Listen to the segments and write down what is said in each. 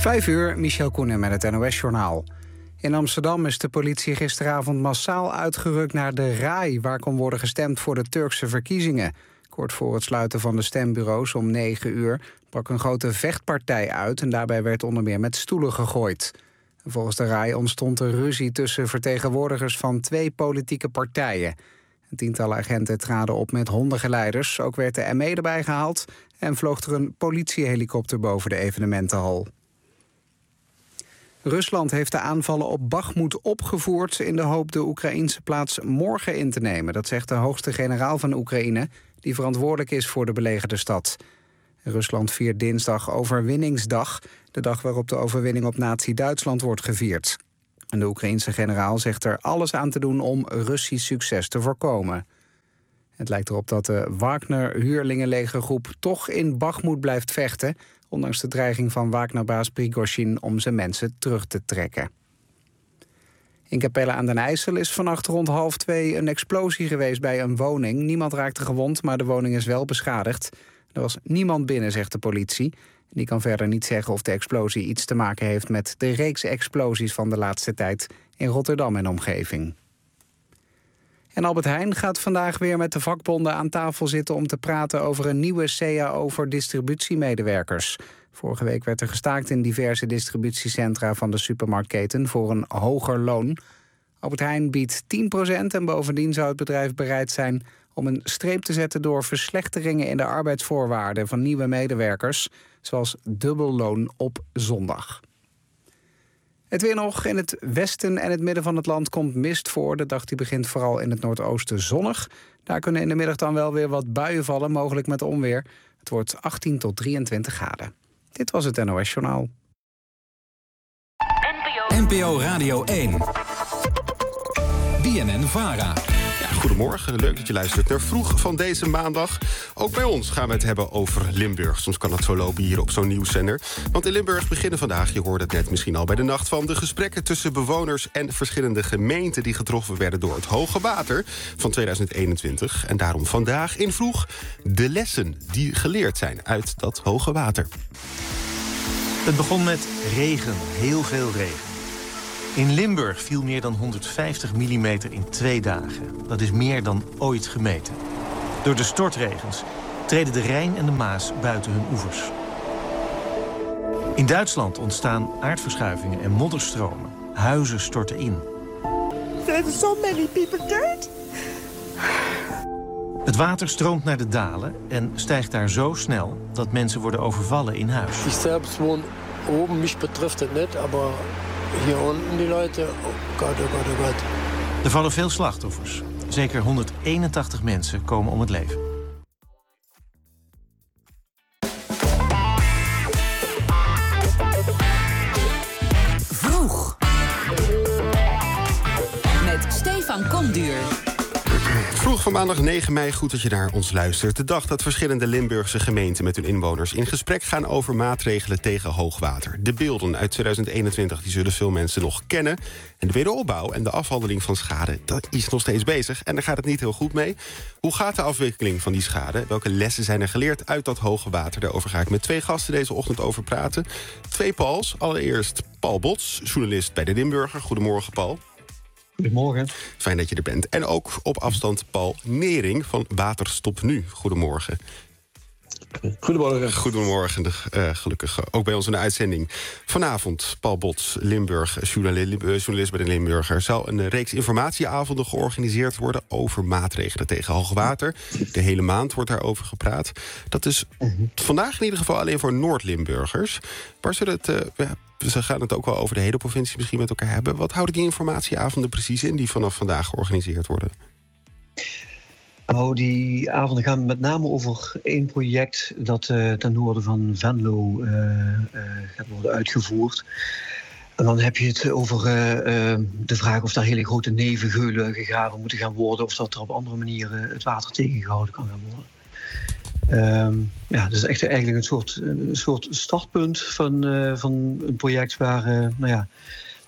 5:00, Michel Koenen met het NOS-journaal. In Amsterdam is de politie gisteravond massaal uitgerukt naar de RAI... waar kon worden gestemd voor de Turkse verkiezingen. Kort voor het sluiten van de stembureaus om 9:00... brak een grote vechtpartij uit en daarbij werd onder meer met stoelen gegooid. Volgens de RAI ontstond er ruzie tussen vertegenwoordigers van 2 politieke partijen. Tientallen agenten traden op met hondengeleiders. Ook werd de ME erbij gehaald en vloog er een politiehelikopter boven de evenementenhal. Rusland heeft de aanvallen op Bakhmut opgevoerd in de hoop de Oekraïnse plaats morgen in te nemen. Dat zegt de hoogste generaal van Oekraïne, die verantwoordelijk is voor de belegerde stad. Rusland viert dinsdag Overwinningsdag, de dag waarop de overwinning op nazi-Duitsland wordt gevierd. En de Oekraïense generaal zegt er alles aan te doen om Russisch succes te voorkomen. Het lijkt erop dat de Wagner-huurlingenlegergroep toch in Bakhmut blijft vechten, ondanks de dreiging van Wagnerbaas Prigozhin om zijn mensen terug te trekken. In Capelle aan den IJssel is vannacht rond 1:30 een explosie geweest bij een woning. Niemand raakte gewond, maar de woning is wel beschadigd. Er was niemand binnen, zegt de politie. Die kan verder niet zeggen of de explosie iets te maken heeft met de reeks explosies van de laatste tijd in Rotterdam en omgeving. En Albert Heijn gaat vandaag weer met de vakbonden aan tafel zitten om te praten over een nieuwe CAO voor distributiemedewerkers. Vorige week werd er gestaakt in diverse distributiecentra van de supermarktketen voor een hoger loon. Albert Heijn biedt 10% en bovendien zou het bedrijf bereid zijn om een streep te zetten door verslechteringen in de arbeidsvoorwaarden van nieuwe medewerkers, zoals dubbelloon op zondag. Het weer nog. In het westen en het midden van het land komt mist voor. De dag die begint vooral in het noordoosten zonnig. Daar kunnen in de middag dan wel weer wat buien vallen, mogelijk met onweer. Het wordt 18 tot 23 graden. Dit was het NOS Journaal. NPO Radio 1. BNN-VARA. Goedemorgen, leuk dat je luistert naar Vroeg van deze maandag. Ook bij ons gaan we het hebben over Limburg. Soms kan dat zo lopen hier op zo'n nieuwszender. Want in Limburg beginnen vandaag, je hoorde het net misschien al bij de nacht van, de gesprekken tussen bewoners en verschillende gemeenten die getroffen werden door het hoge water van 2021. En daarom vandaag in Vroeg de lessen die geleerd zijn uit dat hoge water. Het begon met regen, heel veel regen. In Limburg viel meer dan 150 mm in 2 dagen. Dat is meer dan ooit gemeten. Door de stortregens treden de Rijn en de Maas buiten hun oevers. In Duitsland ontstaan aardverschuivingen en modderstromen. Huizen storten in. There's so many people dead. Het water stroomt naar de dalen en stijgt daar zo snel dat mensen worden overvallen in huis. Ik zelfs woon oben, mich betreft het niet, maar hier unten die Leute, oh God, oh God, oh God. Er vallen veel slachtoffers. Zeker 181 mensen komen om het leven. Vroeg. Met Stefan Komduur. Vroeg van maandag 9 mei, goed dat je naar ons luistert. De dag dat verschillende Limburgse gemeenten met hun inwoners in gesprek gaan over maatregelen tegen hoogwater. De beelden uit 2021 die zullen veel mensen nog kennen. En de wederopbouw en de afhandeling van schade, dat is nog steeds bezig. En daar gaat het niet heel goed mee. Hoe gaat de afwikkeling van die schade? Welke lessen zijn er geleerd uit dat hoge water? Daarover ga ik met 2 gasten deze ochtend over praten. 2 Pauls. Allereerst Paul Bots, journalist bij de Limburger. Goedemorgen, Paul. Goedemorgen. Fijn dat je er bent. En ook op afstand Paul Nering van Waterstop Nu. Goedemorgen. Goedemorgen. Goedemorgen, gelukkig ook bij ons in de uitzending. Vanavond Paul Bots, Limburg, journalist bij de Limburger. Zou een reeks informatieavonden georganiseerd worden over maatregelen tegen hoogwater. De hele maand wordt daarover gepraat. Dat is vandaag in ieder geval alleen voor Noord-Limburgers. Waar zullen het... We gaan het ook wel over de hele provincie misschien met elkaar hebben. Wat houden die informatieavonden precies in die vanaf vandaag georganiseerd worden? Nou, die avonden gaan met name over 1 project dat ten noorden van Venlo gaat worden uitgevoerd. En dan heb je het over de vraag of daar hele grote nevengeulen gegraven moeten gaan worden, of dat er op andere manieren het water tegengehouden kan gaan worden. Ja, dus echt eigenlijk een soort startpunt van een project waar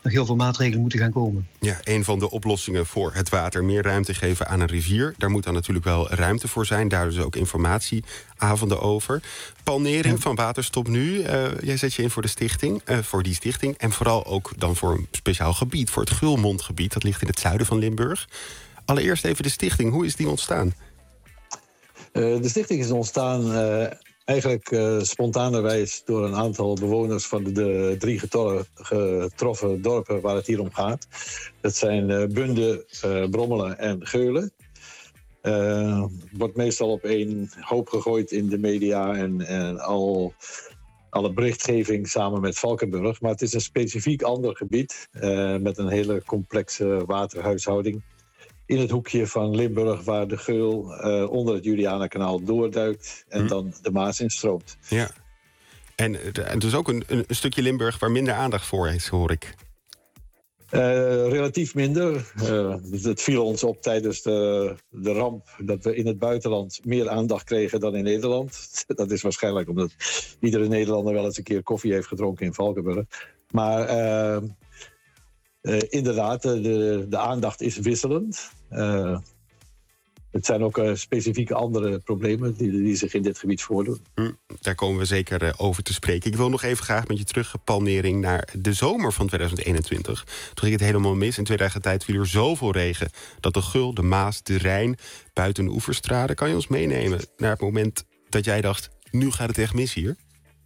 nog heel veel maatregelen moeten gaan komen. Ja, een van de oplossingen voor het water, meer ruimte geven aan een rivier. Daar moet dan natuurlijk wel ruimte voor zijn. Daar dus ook informatieavonden over. Paul Nering van Waterstop Nu. Jij zet je in voor de stichting, voor die stichting. En vooral ook dan voor een speciaal gebied, voor het Gulmondgebied. Dat ligt in het zuiden van Limburg. Allereerst even de stichting. Hoe is die ontstaan? De stichting is ontstaan eigenlijk spontanerwijs door een aantal bewoners van de 3 getroffen dorpen waar het hier om gaat. Dat zijn Bunde, Brommelen en Geulen. Wordt meestal op één hoop gegooid in de media en alle berichtgeving samen met Valkenburg. Maar het is een specifiek ander gebied met een hele complexe waterhuishouding. In het hoekje van Limburg waar de Geul onder het Julianakanaal doorduikt en dan de Maas instroomt. Ja, en dus ook een stukje Limburg waar minder aandacht voor is, hoor ik. Relatief minder. Het viel ons op tijdens de ramp dat we in het buitenland meer aandacht kregen dan in Nederland. Dat is waarschijnlijk omdat iedere Nederlander wel eens een keer koffie heeft gedronken in Valkenburg. Maar inderdaad, de aandacht is wisselend. Het zijn ook specifieke andere problemen die zich in dit gebied voordoen. Daar komen we zeker over te spreken. Ik wil nog even graag met je terug, Paul Nering, naar de zomer van 2021. Toen ging het helemaal mis. In 2 dagen tijd viel er zoveel regen dat de Geul, de Maas, de Rijn buiten de oevers traden. Kan je ons meenemen naar het moment dat jij dacht, nu gaat het echt mis hier?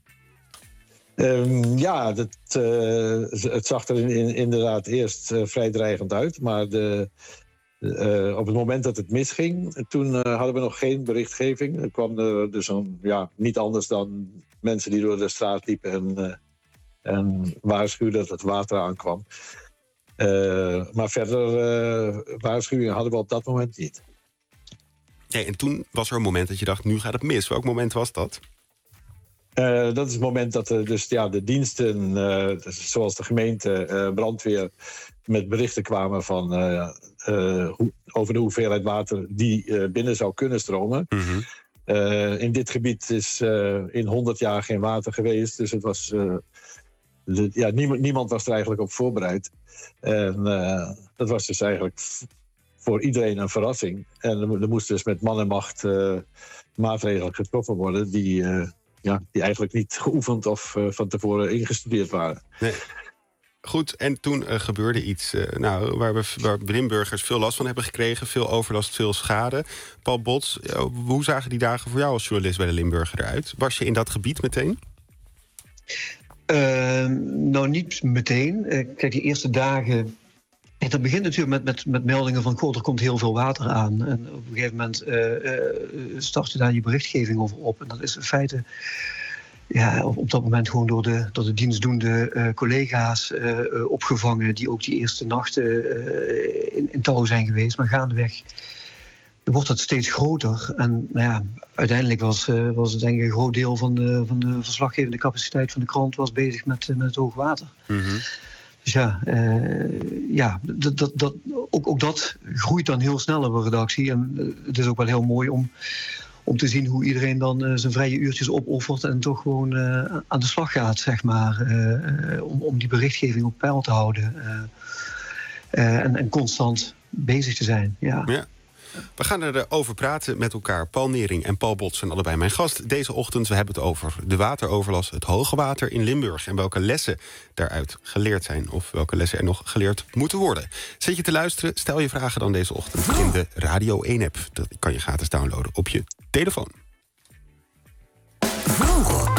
Het zag er inderdaad eerst vrij dreigend uit. Maar op het moment dat het misging, toen hadden we nog geen berichtgeving. Er kwam er dus niet anders dan mensen die door de straat liepen en waarschuwden dat het water aankwam. Maar verder waarschuwingen hadden we op dat moment niet. Nee, en toen was er een moment dat je dacht, nu gaat het mis. Welk moment was dat? Dat is het moment dat de diensten, zoals de gemeente, brandweer, met berichten kwamen van over de hoeveelheid water die binnen zou kunnen stromen. Mm-hmm. In dit gebied is in 100 jaar geen water geweest, dus het was niemand was er eigenlijk op voorbereid. En dat was dus eigenlijk voor iedereen een verrassing. En er moesten dus met man en macht maatregelen getroffen worden die eigenlijk niet geoefend of van tevoren ingestudeerd waren. Nee. Goed, en toen gebeurde iets waar Limburgers veel last van hebben gekregen. Veel overlast, veel schade. Paul Bots, hoe zagen die dagen voor jou als journalist bij de Limburger eruit? Was je in dat gebied meteen? Niet meteen. Kijk, die eerste dagen... Dat begint natuurlijk met meldingen van... er komt heel veel water aan. En op een gegeven moment start je daar je berichtgeving over op. En dat is in feite op dat moment gewoon door de dienstdoende collega's opgevangen... die ook die eerste nachten in touw zijn geweest. Maar gaandeweg wordt het steeds groter. En uiteindelijk was het denk ik een groot deel van de verslaggevende capaciteit van de krant... was bezig met het hoogwater. Mm-hmm. Dus ook dat groeit dan heel snel op een redactie. En het is ook wel heel mooi om te zien hoe iedereen dan zijn vrije uurtjes opoffert... en toch gewoon aan de slag gaat, zeg maar. Om die berichtgeving op peil te houden. En constant bezig te zijn, ja. We gaan erover praten met elkaar. Paul Nering en Paul Bots zijn allebei mijn gast. Deze ochtend we hebben het over de wateroverlast, het hoge water in Limburg... en welke lessen daaruit geleerd zijn... of welke lessen er nog geleerd moeten worden. Zit je te luisteren? Stel je vragen dan deze ochtend in de Radio 1-app. Dat kan je gratis downloaden op je telefoon. Vroeg.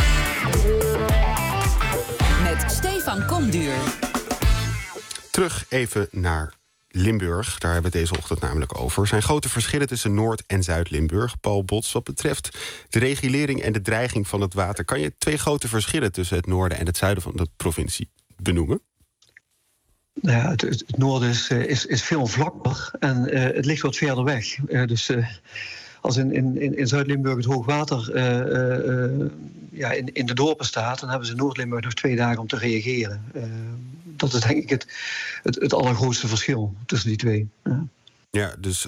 Met Stefan Komduur. Terug even naar Limburg, daar hebben we het deze ochtend namelijk over. Er zijn grote verschillen tussen Noord- en Zuid-Limburg. Paul Bots, wat betreft de regulering en de dreiging van het water... kan je 2 grote verschillen tussen het noorden en het zuiden van de provincie benoemen? Ja, het noorden is veel vlakker en het ligt wat verder weg. Als in Zuid-Limburg het hoogwater in de dorpen staat... dan hebben ze in Noord-Limburg nog 2 dagen om te reageren. Dat is denk ik het allergrootste verschil tussen die twee. Ja, dus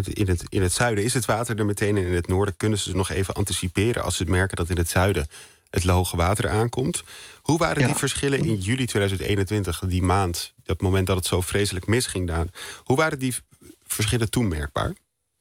in het zuiden is het water er meteen... en in het noorden kunnen ze nog even anticiperen... als ze merken dat in het zuiden het hoge water aankomt. Hoe waren die verschillen in juli 2021, die maand, dat moment dat het zo vreselijk misging, Daan? Hoe waren die verschillen toen merkbaar?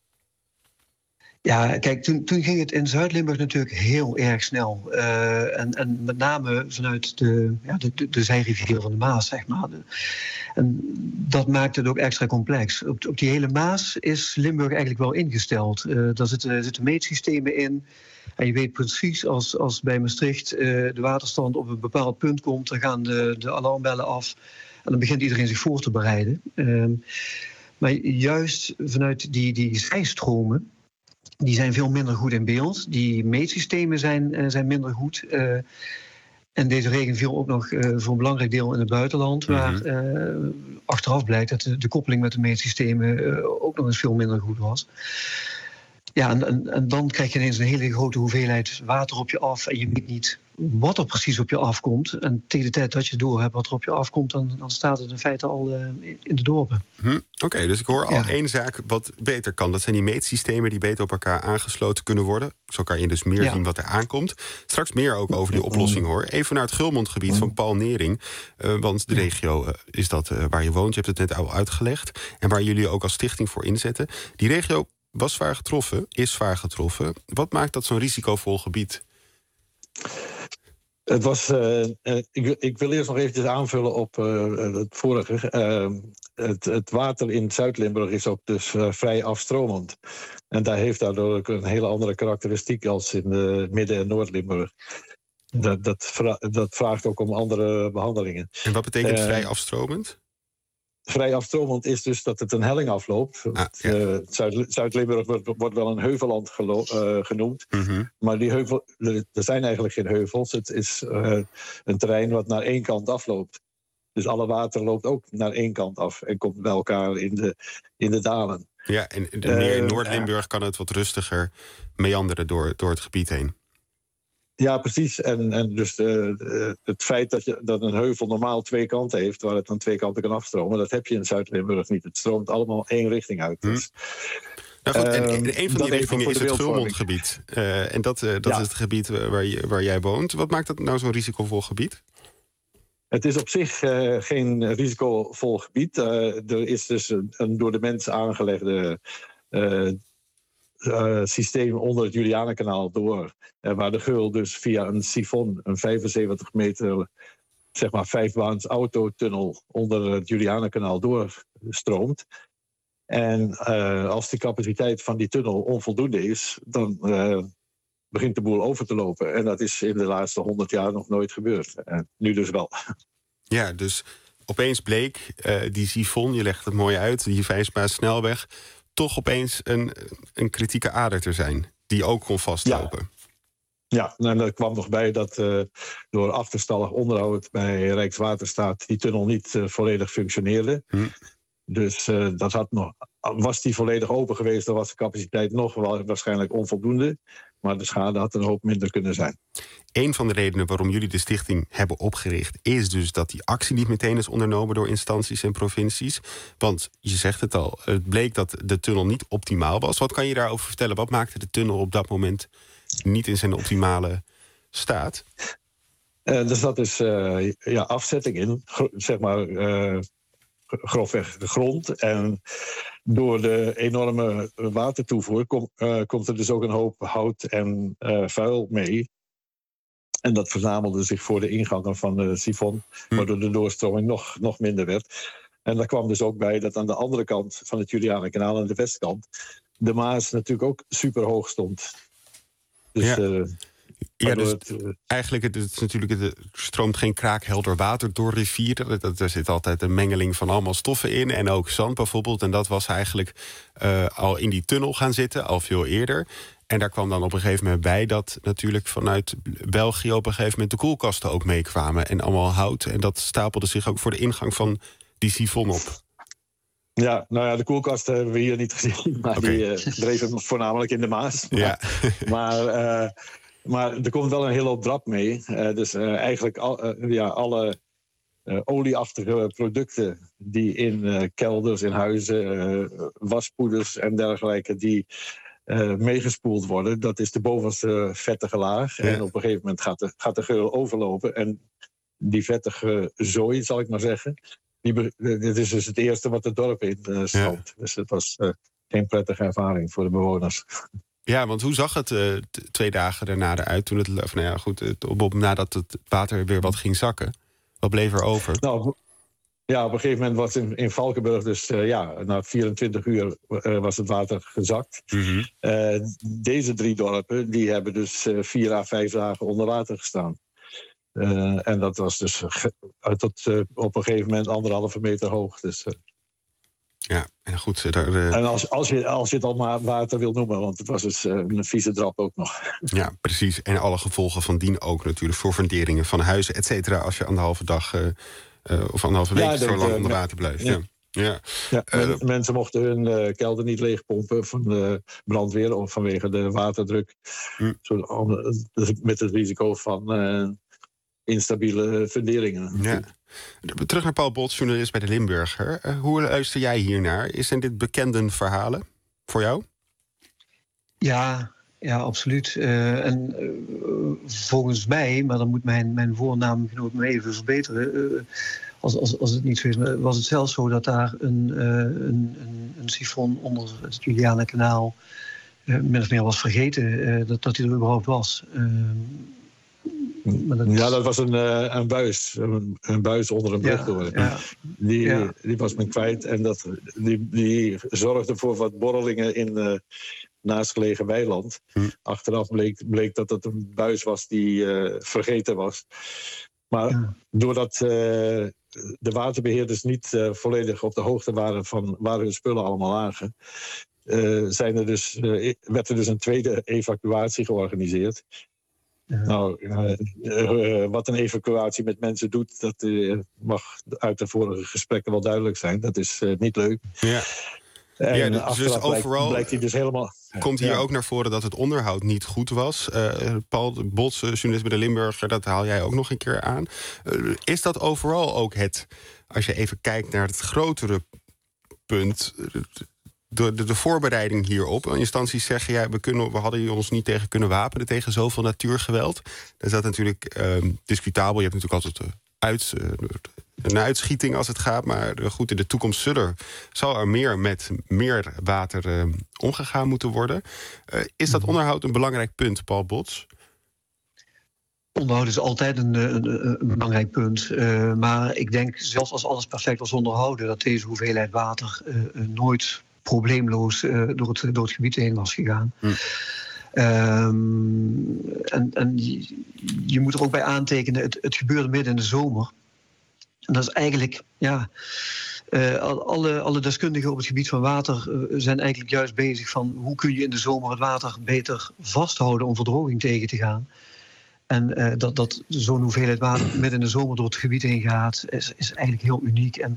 Ja, kijk, toen ging het in Zuid-Limburg natuurlijk heel erg snel. En met name vanuit de zijrivier van de Maas, zeg maar. En dat maakt het ook extra complex. Op die hele Maas is Limburg eigenlijk wel ingesteld. Daar zitten meetsystemen in. En je weet precies, als bij Maastricht de waterstand op een bepaald punt komt, dan gaan de alarmbellen af. En dan begint iedereen zich voor te bereiden. Maar juist vanuit die zijstromen, die zijn veel minder goed in beeld. Die meetsystemen zijn minder goed. En deze regen viel ook nog voor een belangrijk deel in het buitenland, waar achteraf blijkt dat de koppeling met de meetsystemen ook nog eens veel minder goed was. Ja, en dan krijg je ineens een hele grote hoeveelheid water op je af en je weet niet wat er precies op je afkomt. En tegen de tijd dat je door hebt wat er op je afkomt, dan staat het in feite al in de dorpen. Oké, dus ik hoor al één zaak wat beter kan. Dat zijn die meetsystemen die beter op elkaar aangesloten kunnen worden. Zo kan je dus meer zien wat er aankomt. Straks meer ook over die oplossing, hoor. Even naar het Gulmondgebied van Paul Nering. Want de regio is dat waar je woont. Je hebt het net al uitgelegd. En waar jullie ook als stichting voor inzetten. Die regio was zwaar getroffen, is zwaar getroffen. Wat maakt dat zo'n risicovol gebied? Het was. Ik wil eerst nog eventjes aanvullen op het vorige. Het water in Zuid-Limburg is ook dus vrij afstromend. En daar heeft daardoor ook een hele andere karakteristiek als in Midden- en Noord-Limburg. Dat vraagt ook om andere behandelingen. En wat betekent vrij afstromend? Vrij afstromend is dus dat het een helling afloopt. Zuid-Limburg wordt wel een heuvelland genoemd. Maar die heuvel, er zijn eigenlijk geen heuvels. Het is een terrein wat naar één kant afloopt. Dus alle water loopt ook naar één kant af en komt bij elkaar in de dalen. Ja, en meer in Noord-Limburg kan het wat rustiger meanderen door het gebied heen. Ja, precies. En dus het feit dat een heuvel normaal twee kanten heeft, waar het aan twee kanten kan afstromen, dat heb je in Zuid-Limburg niet. Het stroomt allemaal één richting uit. Dus, nou goed, en een van die richtingen is het Gulmondgebied. En dat is het gebied waar jij woont. Wat maakt dat nou zo'n risicovol gebied? Het is op zich geen risicovol gebied. Er is dus een door de mensen aangelegde systeem onder het Julianenkanaal door. Waar de Geul dus via een sifon, een 75 meter, zeg maar 5-baans autotunnel onder het Julianenkanaal doorstroomt. En als de capaciteit van die tunnel onvoldoende is, dan begint de boel over te lopen. En dat is in de laatste 100 jaar nog nooit gebeurd. Nu dus wel. Ja, dus opeens bleek die sifon, je legt het mooi uit, die 5-baans snelweg, toch opeens een kritieke ader te zijn, die ook kon vastlopen. Ja, en er kwam nog bij dat door achterstallig onderhoud bij Rijkswaterstaat die tunnel niet volledig functioneerde. Dus was die volledig open geweest, dan was de capaciteit nog wel waarschijnlijk onvoldoende. Maar de schade had een hoop minder kunnen zijn. Een van de redenen waarom jullie de stichting hebben opgericht is dus dat die actie niet meteen is ondernomen door instanties en provincies. Want je zegt het al, het bleek dat de tunnel niet optimaal was. Wat kan je daarover vertellen? Wat maakte de tunnel op dat moment niet in zijn optimale staat? Er zat dus afzetting in, zeg maar grofweg de grond. En door de enorme watertoevoer komt er dus ook een hoop hout en vuil mee. En dat verzamelde zich voor de ingangen van de sifon, waardoor de doorstroming nog minder werd. En daar kwam dus ook bij dat aan de andere kant van het Julianenkanaal, aan de westkant, de Maas natuurlijk ook super hoog stond. Dus, eigenlijk het is natuurlijk, er stroomt geen kraakhelder water door rivieren. Er zit altijd een mengeling van allemaal stoffen in. En ook zand bijvoorbeeld. En dat was eigenlijk al in die tunnel gaan zitten, al veel eerder. En daar kwam dan op een gegeven moment bij dat natuurlijk vanuit België op een gegeven moment de koelkasten ook meekwamen. En allemaal hout. En dat stapelde zich ook voor de ingang van die sifon op. Ja, nou ja, de koelkasten hebben we hier niet gezien. Maar die dreven voornamelijk in de Maas. Maar er komt wel een hele hoop drap mee. Dus eigenlijk alle olieachtige producten die in kelders, in huizen, waspoeders en dergelijke, die meegespoeld worden. Dat is de bovenste vettige laag. Ja. En op een gegeven moment gaat de geul overlopen. En die vettige zooi, zal ik maar zeggen, dit is dus het eerste wat het dorp in stroomt. Dus het was geen prettige ervaring voor de bewoners. Ja, want hoe zag het 2 dagen daarna eruit? Toen nadat het water weer wat ging zakken? Wat bleef er over? Nou, ja, op een gegeven moment was in Valkenburg, dus na 24 uur was het water gezakt. Mm-hmm. Deze 3 dorpen die hebben dus 4 à 5 dagen onder water gestaan. En dat was dus tot op een gegeven moment 1,5 meter hoog. Dus, ja, en goed. En als je het al maar water wil noemen, want het was dus een vieze drap ook nog. Ja, precies. En alle gevolgen van dien ook natuurlijk voor funderingen van huizen, et cetera, als je 1,5 dag of 1,5 week zo lang onder water blijft. Ja. Mensen mochten hun kelder niet leegpompen van de brandweer of vanwege de waterdruk. Met het risico van instabiele funderingen. Ja. Terug naar Paul Bots, journalist bij de Limburger. Hoe luister jij hiernaar? Zijn dit bekende verhalen voor jou? Ja, absoluut. En volgens mij, maar dan moet mijn voornaamgenoot me even verbeteren. Als het niet zo is, was het zelfs zo dat daar een sifon onder het Julianakanaal min of meer was vergeten dat hij er überhaupt was. Dat was een buis. Een buis onder een brug door. Die was men kwijt. En die zorgde voor wat borrelingen in naastgelegen weiland. Achteraf bleek dat het een buis was die vergeten was. Maar doordat de waterbeheerders niet volledig op de hoogte waren van waar hun spullen allemaal lagen, werd er dus een tweede evacuatie georganiseerd. Ja. Nou, wat een evacuatie met mensen doet, dat mag uit de vorige gesprekken wel duidelijk zijn. Dat is niet leuk. Ja. En dus overal blijkt hij dus helemaal. Komt hier ook naar voren dat het onderhoud niet goed was. Paul Bots, journalist bij de Limburger, dat haal jij ook nog een keer aan. Is dat overal ook als je even kijkt naar het grotere punt, de voorbereiding hierop? In instanties zeggen, we hadden ons niet tegen kunnen wapenen tegen zoveel natuurgeweld. Dat is dat natuurlijk discutabel. Je hebt natuurlijk altijd een uitschieting als het gaat. Maar goed, in de toekomst zal er met meer water omgegaan moeten worden. Is dat onderhoud een belangrijk punt, Paul Bots? Onderhoud is altijd een belangrijk punt. Maar ik denk, zelfs als alles perfect was onderhouden, dat deze hoeveelheid water nooit probleemloos door het gebied heen was gegaan. En je moet er ook bij aantekenen, het gebeurde midden in de zomer. En dat is eigenlijk, alle deskundigen op het gebied van water zijn eigenlijk juist bezig van hoe kun je in de zomer het water beter vasthouden om verdroging tegen te gaan. En dat zo'n hoeveelheid water midden in de zomer door het gebied heen gaat, is eigenlijk heel uniek. En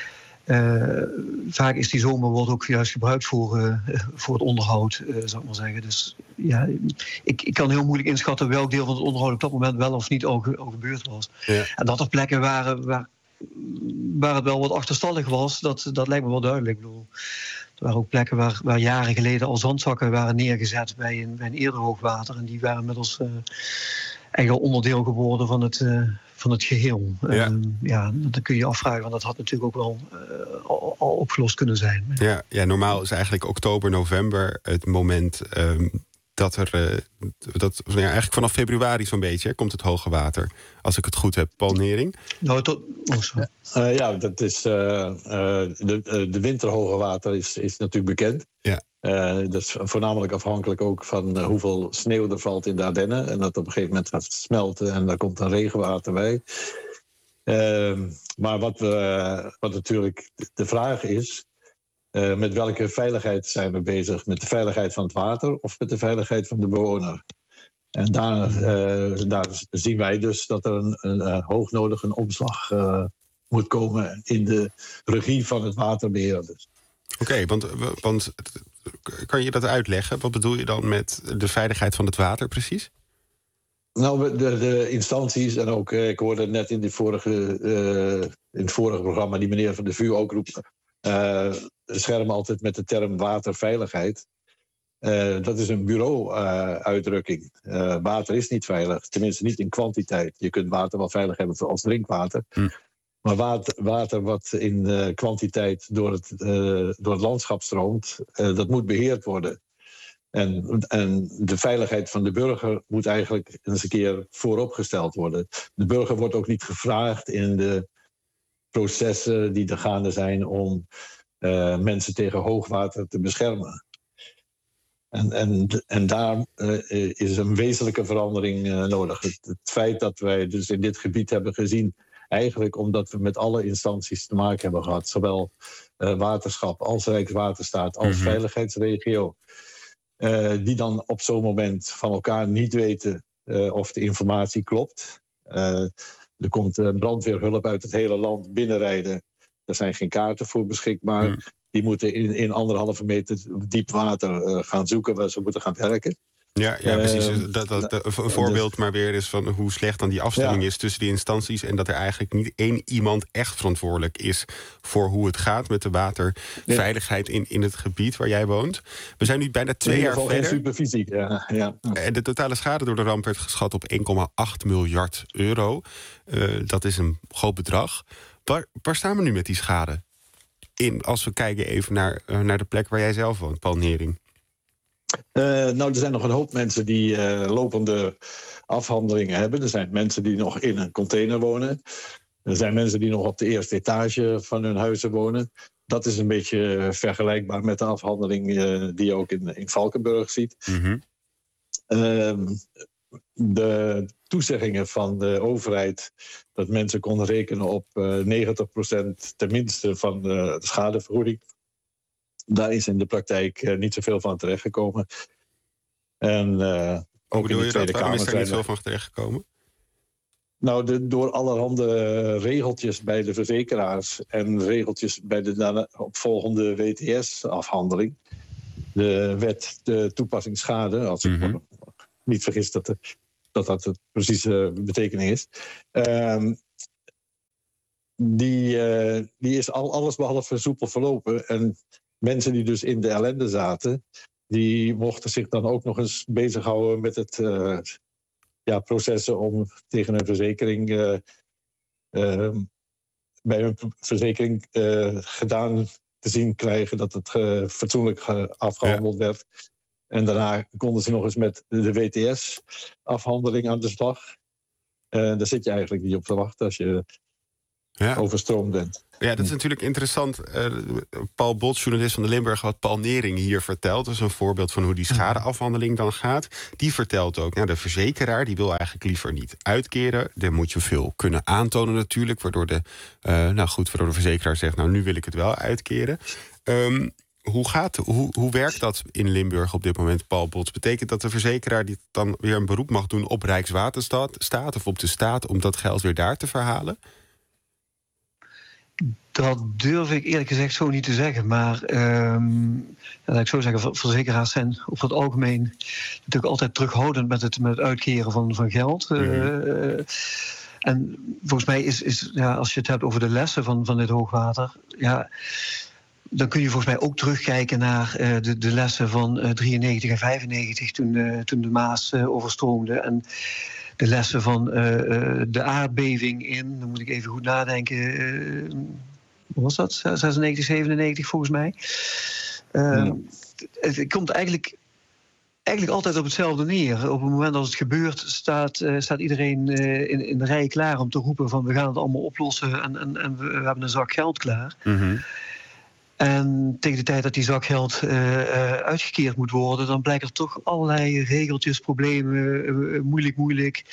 vaak is die zomer wordt ook juist gebruikt voor het onderhoud, zou ik maar zeggen. Dus ja, ik kan heel moeilijk inschatten welk deel van het onderhoud op dat moment wel of niet al gebeurd was. Ja. En dat er plekken waren waar het wel wat achterstallig was, dat lijkt me wel duidelijk. Ik bedoel, er waren ook plekken waar jaren geleden al zandzakken waren neergezet bij een eerder hoogwater. En die waren inmiddels eigenlijk al onderdeel geworden van het geheel. Dan kun je je afvragen, want dat had natuurlijk ook wel al opgelost kunnen zijn. Ja, normaal is eigenlijk oktober, november het moment dat eigenlijk vanaf februari zo'n beetje komt het hoge water. Als ik het goed heb, Paul Nering. Dat is de winterhoge water is natuurlijk bekend. Ja. Dat is voornamelijk afhankelijk ook van hoeveel sneeuw er valt in de Ardennen. En dat op een gegeven moment gaat smelten en daar komt dan regenwater bij. Maar wat natuurlijk de vraag is, met welke veiligheid zijn we bezig? Met de veiligheid van het water of met de veiligheid van de bewoner? En daar zien wij dus dat er een hoognodig een omslag moet komen in de regie van het waterbeheer. Oké, want kan je dat uitleggen? Wat bedoel je dan met de veiligheid van het water precies? Nou, de instanties, en ook ik hoorde net in het vorige programma die meneer van de VU ook roept, schermen altijd met de term waterveiligheid. Dat is een bureau-uitdrukking. Water is niet veilig, tenminste niet in kwantiteit. Je kunt water wel veilig hebben als drinkwater. Maar water wat in kwantiteit door het landschap stroomt, dat moet beheerd worden. En de veiligheid van de burger moet eigenlijk eens een keer vooropgesteld worden. De burger wordt ook niet gevraagd in de processen die er gaande zijn om mensen tegen hoogwater te beschermen. En daar is een wezenlijke verandering nodig. Het feit dat wij dus in dit gebied hebben gezien, eigenlijk omdat we met alle instanties te maken hebben gehad, zowel waterschap als Rijkswaterstaat als veiligheidsregio, die dan op zo'n moment van elkaar niet weten of de informatie klopt. Er komt brandweerhulp uit het hele land binnenrijden. Er zijn geen kaarten voor beschikbaar. Die moeten in 1,5 meter diep water gaan zoeken waar ze moeten gaan werken. Ja, precies. Een voorbeeld maar weer is van hoe slecht dan die afstemming is tussen die instanties. En dat er eigenlijk niet één iemand echt verantwoordelijk is voor hoe het gaat met de waterveiligheid in het gebied waar jij woont. We zijn nu bijna 2 jaar verder. Geen supervisie. Ja. En de totale schade door de ramp werd geschat op 1,8 miljard euro. Dat is een groot bedrag. Waar staan we nu met die schade? Als we kijken even naar de plek waar jij zelf woont, Paul Nering. Er zijn nog een hoop mensen die lopende afhandelingen hebben. Er zijn mensen die nog in een container wonen. Er zijn mensen die nog op de eerste etage van hun huizen wonen. Dat is een beetje vergelijkbaar met de afhandeling die je ook in Valkenburg ziet. De toezeggingen van de overheid dat mensen konden rekenen op 90% tenminste van de schadevergoeding. Daar is in de praktijk niet zoveel van terechtgekomen. En hoe bedoel je dat? Waarom is daar niet zoveel van terechtgekomen? Nou, door allerhande regeltjes bij de verzekeraars en regeltjes bij de opvolgende WTS-afhandeling. De wet de toepassing schade, als ik me niet vergis dat de precieze betekening is. Die is alles behalve soepel verlopen. En mensen die dus in de ellende zaten, die mochten zich dan ook nog eens bezighouden met het processen om tegen een verzekering bij hun verzekering gedaan te zien krijgen dat het fatsoenlijk afgehandeld werd. En daarna konden ze nog eens met de WTS-afhandeling aan de slag. Daar zit je eigenlijk niet op te wachten als je overstroomd bent. Ja, dat is natuurlijk interessant. Paul Bot, journalist van de Limburg, wat Paul Nering hier vertelt. Dat is een voorbeeld van hoe die schadeafhandeling dan gaat. Die vertelt ook, de verzekeraar die wil eigenlijk liever niet uitkeren. Daar moet je veel kunnen aantonen natuurlijk. Waardoor de verzekeraar zegt, nu wil ik het wel uitkeren. Hoe werkt dat in Limburg op dit moment, Paul Bots? Betekent dat de verzekeraar die dan weer een beroep mag doen op Rijkswaterstaat of op de staat om dat geld weer daar te verhalen? Dat durf ik eerlijk gezegd zo niet te zeggen. Maar laat ik zo zeggen, verzekeraars zijn over het algemeen natuurlijk altijd terughoudend met het uitkeren van geld. En volgens mij is als je het hebt over de lessen van dit hoogwater, dan kun je volgens mij ook terugkijken naar de lessen van 93 en 95 toen de Maas overstroomde. En de lessen van de aardbeving dan moet ik even goed nadenken. Wat was dat? 96, 97 volgens mij. Het komt eigenlijk altijd op hetzelfde neer. Op het moment dat het gebeurt staat iedereen in de rij klaar om te roepen van we gaan het allemaal oplossen en we hebben een zak geld klaar. En tegen de tijd dat die zak geld uitgekeerd moet worden, dan blijken er toch allerlei regeltjes, problemen, moeilijk.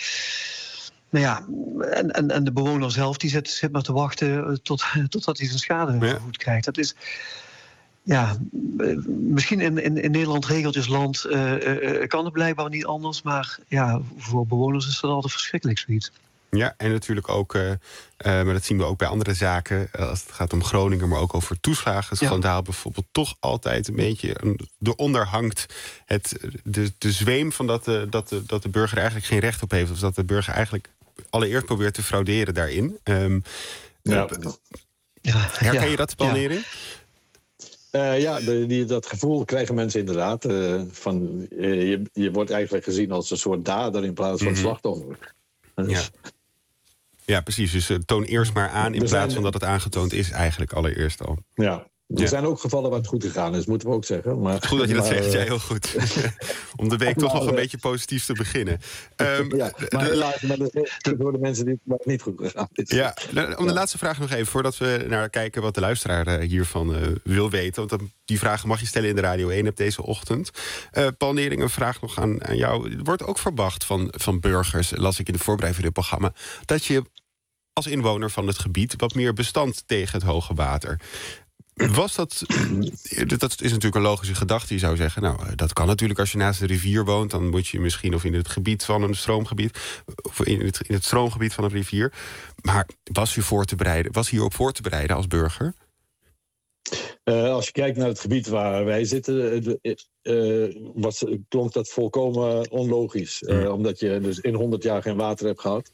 En de bewoner zelf die zit maar te wachten totdat hij zijn schade vergoed krijgt. Dat is misschien in Nederland regeltjesland kan het blijkbaar niet anders, maar voor bewoners is dat altijd verschrikkelijk zoiets. Ja, en natuurlijk ook, maar dat zien we ook bij andere zaken, als het gaat om Groningen, maar ook over toeslagenschandaal bijvoorbeeld, toch altijd een beetje eronder hangt de zweem van dat de burger er eigenlijk geen recht op heeft, of dat de burger eigenlijk allereerst probeert te frauderen daarin. Herken je dat, Paul Nering? Dat gevoel krijgen mensen inderdaad. Je wordt eigenlijk gezien als een soort dader in plaats van slachtoffer. Dus, ja, precies. Dus toon eerst maar aan in plaats van dat het aangetoond is eigenlijk allereerst al. Ja. Er zijn ook gevallen waar het goed gegaan is, moeten we ook zeggen. Maar, goed dat je dat zegt, heel goed. Om de week toch nog een beetje positief te beginnen. Maar door de mensen die het niet goed gegaan is. Ja, om de laatste vraag nog even, voordat we naar kijken wat de luisteraar hiervan wil weten. Want die vragen mag je stellen in de Radio 1 deze ochtend. Paul Nering, een vraag nog aan jou. Er wordt ook verwacht van burgers, las ik in de voorbereiding van dit programma, dat je als inwoner van het gebied wat meer bestand tegen het hoge water. Was dat is natuurlijk een logische gedachte. Je zou zeggen, nou, dat kan natuurlijk als je naast de rivier woont. Dan moet je misschien of in het gebied van een stroomgebied, of in het stroomgebied van een rivier. Maar was hierop voor te bereiden als burger? Als je kijkt naar het gebied waar wij zitten, klonk dat volkomen onlogisch. Omdat je dus in 100 jaar geen water hebt gehad.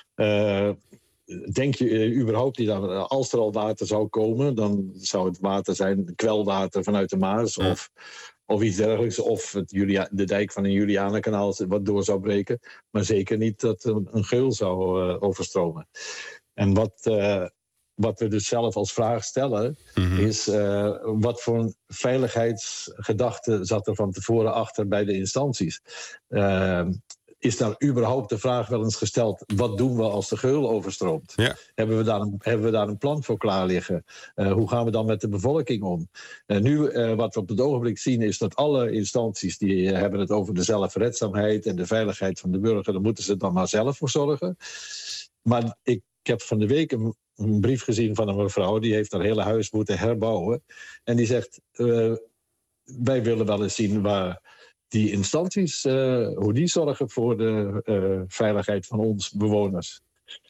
Denk je überhaupt niet aan, als er al water zou komen, dan zou het water zijn kwelwater vanuit de Maas of iets dergelijks. Of de dijk van een Julianenkanaal wat door zou breken. Maar zeker niet dat een geul zou overstromen. En wat we dus zelf als vraag stellen, is wat voor een veiligheidsgedachte zat er van tevoren achter bij de instanties? Is daar überhaupt de vraag wel eens gesteld, wat doen we als de geul overstroomt? Ja. Hebben we daar een plan voor klaar liggen? Hoe gaan we dan met de bevolking om? Wat we op het ogenblik zien is dat alle instanties die hebben het over de zelfredzaamheid en de veiligheid van de burger. Daar moeten ze dan maar zelf voor zorgen. Maar ik heb van de week een brief gezien van een mevrouw, die heeft haar hele huis moeten herbouwen. En die zegt, wij willen wel eens zien waar die instanties, hoe die zorgen voor de veiligheid van ons bewoners.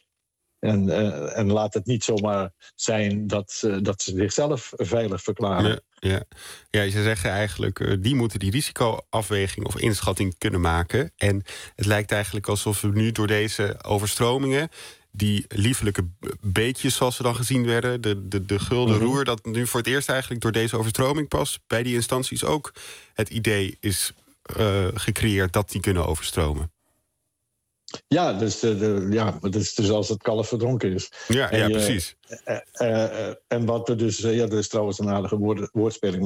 En laat het niet zomaar zijn dat ze zichzelf veilig verklaren. Ja, je zou zeggen eigenlijk, die moeten die risicoafweging of inschatting kunnen maken. En het lijkt eigenlijk alsof we nu door deze overstromingen, die liefelijke beetjes zoals ze dan gezien werden, de gulden roer, dat nu voor het eerst eigenlijk door deze overstroming pas bij die instanties ook het idee is gecreëerd dat die kunnen overstromen. Ja, het is dus als het kalf verdronken is. Ja, precies. En wat we dus, dat is trouwens een aardige woordspeling.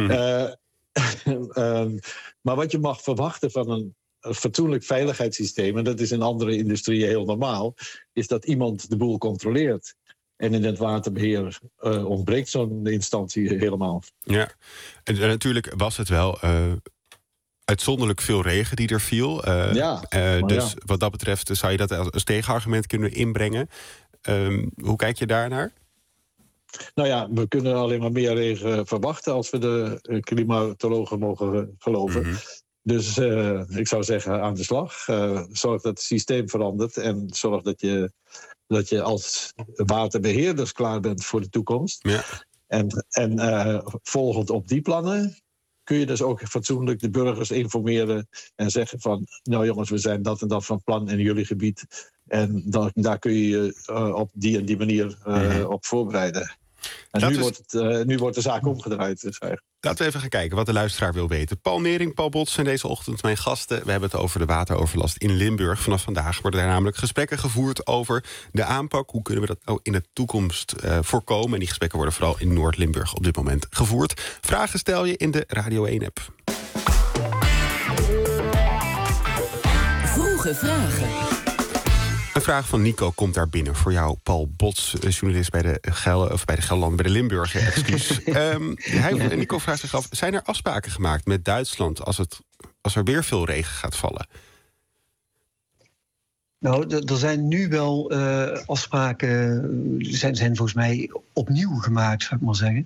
Maar wat je mag verwachten van een fatsoenlijk veiligheidssysteem, en dat is in andere industrieën heel normaal, is dat iemand de boel controleert. En in het waterbeheer ontbreekt zo'n instantie helemaal. Ja, en natuurlijk was het wel uitzonderlijk veel regen die er viel. Wat dat betreft zou je dat als tegenargument kunnen inbrengen. Hoe kijk je daarnaar? Nou ja, we kunnen alleen maar meer regen verwachten als we de klimatologen mogen geloven. Dus ik zou zeggen, aan de slag. Zorg dat het systeem verandert en zorg dat je als waterbeheerders klaar bent voor de toekomst. Ja. En volgend op die plannen kun je dus ook fatsoenlijk de burgers informeren en zeggen van, nou jongens, we zijn dat en dat van plan in jullie gebied. En daar kun je je op die en die manier op voorbereiden. En nu wordt de zaak omgedraaid. Dus laten we even gaan kijken wat de luisteraar wil weten. Paul Nering, Paul Bots zijn deze ochtend mijn gasten. We hebben het over de wateroverlast in Limburg. Vanaf vandaag worden er namelijk gesprekken gevoerd over de aanpak. Hoe kunnen we dat in de toekomst voorkomen? En die gesprekken worden vooral in Noord-Limburg op dit moment gevoerd. Vragen stel je in de Radio 1-app. Vroege vragen. Een vraag van Nico komt daar binnen voor jou, Paul Bots, journalist bij de Gelderland, bij de Limburger, excuus. Nico vraagt zich af, zijn er afspraken gemaakt met Duitsland als er weer veel regen gaat vallen? Nou, er zijn nu wel afspraken, zijn volgens mij opnieuw gemaakt, zou ik maar zeggen.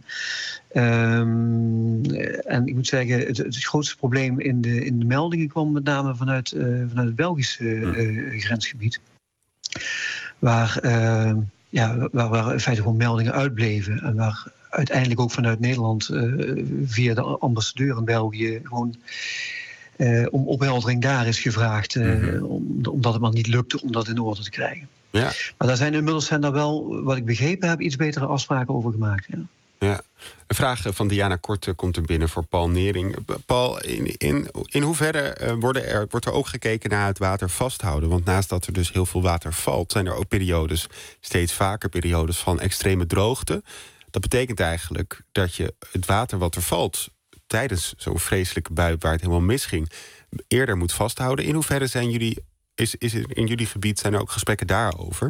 En ik moet zeggen, het grootste probleem in de meldingen kwam met name vanuit het Belgische grensgebied. Waar in feite gewoon meldingen uitbleven. En waar uiteindelijk ook vanuit Nederland via de ambassadeur in België gewoon om opheldering daar is gevraagd. Omdat het maar niet lukte om dat in orde te krijgen. Ja. Maar inmiddels zijn daar wel, wat ik begrepen heb, iets betere afspraken over gemaakt. Ja. Ja. Een vraag van Diana Korte komt er binnen voor Paul Nering. Paul, in hoeverre wordt er ook gekeken naar het water vasthouden? Want naast dat er dus heel veel water valt, zijn er ook periodes, steeds vaker periodes van extreme droogte. Dat betekent eigenlijk dat je het water wat er valt tijdens zo'n vreselijke bui waar het helemaal misging, eerder moet vasthouden. In hoeverre zijn jullie, is in jullie gebied zijn er ook gesprekken daarover?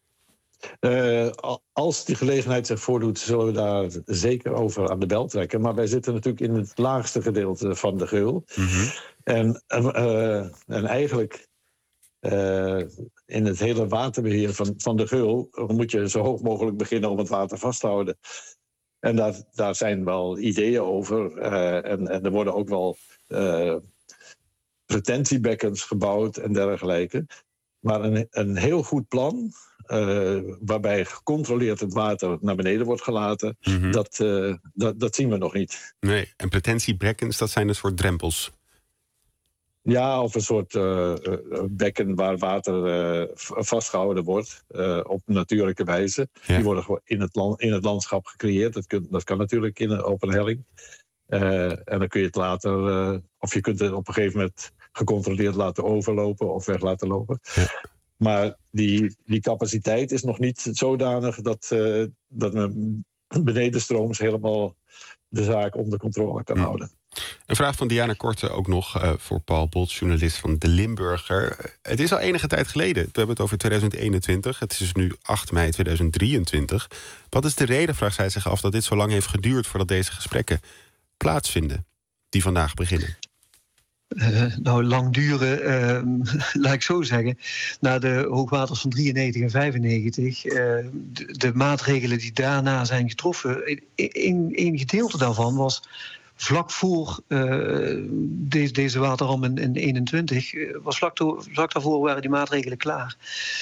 Als die gelegenheid zich voordoet, zullen we daar zeker over aan de bel trekken. Maar wij zitten natuurlijk in het laagste gedeelte van de geul. Mm-hmm. En eigenlijk in het hele waterbeheer van de geul moet je zo hoog mogelijk beginnen om het water vast te houden. En daar zijn wel ideeën over. En er worden ook wel retentiebekkens gebouwd en dergelijke. Maar een heel goed plan, waarbij gecontroleerd het water naar beneden wordt gelaten, mm-hmm. dat zien we nog niet. Nee, en retentiebekkens, dat zijn een soort drempels. Ja, of een soort bekken waar water vastgehouden wordt op natuurlijke wijze. Ja. Die worden gewoon in het landschap gecreëerd. Dat kan natuurlijk op een helling. En dan kun je het later, of je kunt het op een gegeven moment gecontroleerd laten overlopen of weg laten lopen. Ja. Maar die capaciteit is nog niet zodanig dat men benedenstrooms helemaal de zaak onder controle kan houden. Een vraag van Diana Korte ook nog voor Paul Bolt, journalist van De Limburger. Het is al enige tijd geleden. We hebben het over 2021. Het is nu 8 mei 2023. Wat is de reden, vraagt zij zich af, dat dit zo lang heeft geduurd voordat deze gesprekken plaatsvinden, die vandaag beginnen? Lang duren, laat ik zo zeggen. Na de hoogwaters van 93 en 95... de maatregelen die daarna zijn getroffen, een gedeelte daarvan was vlak voor deze waterramp in 21... vlak daarvoor waren die maatregelen klaar.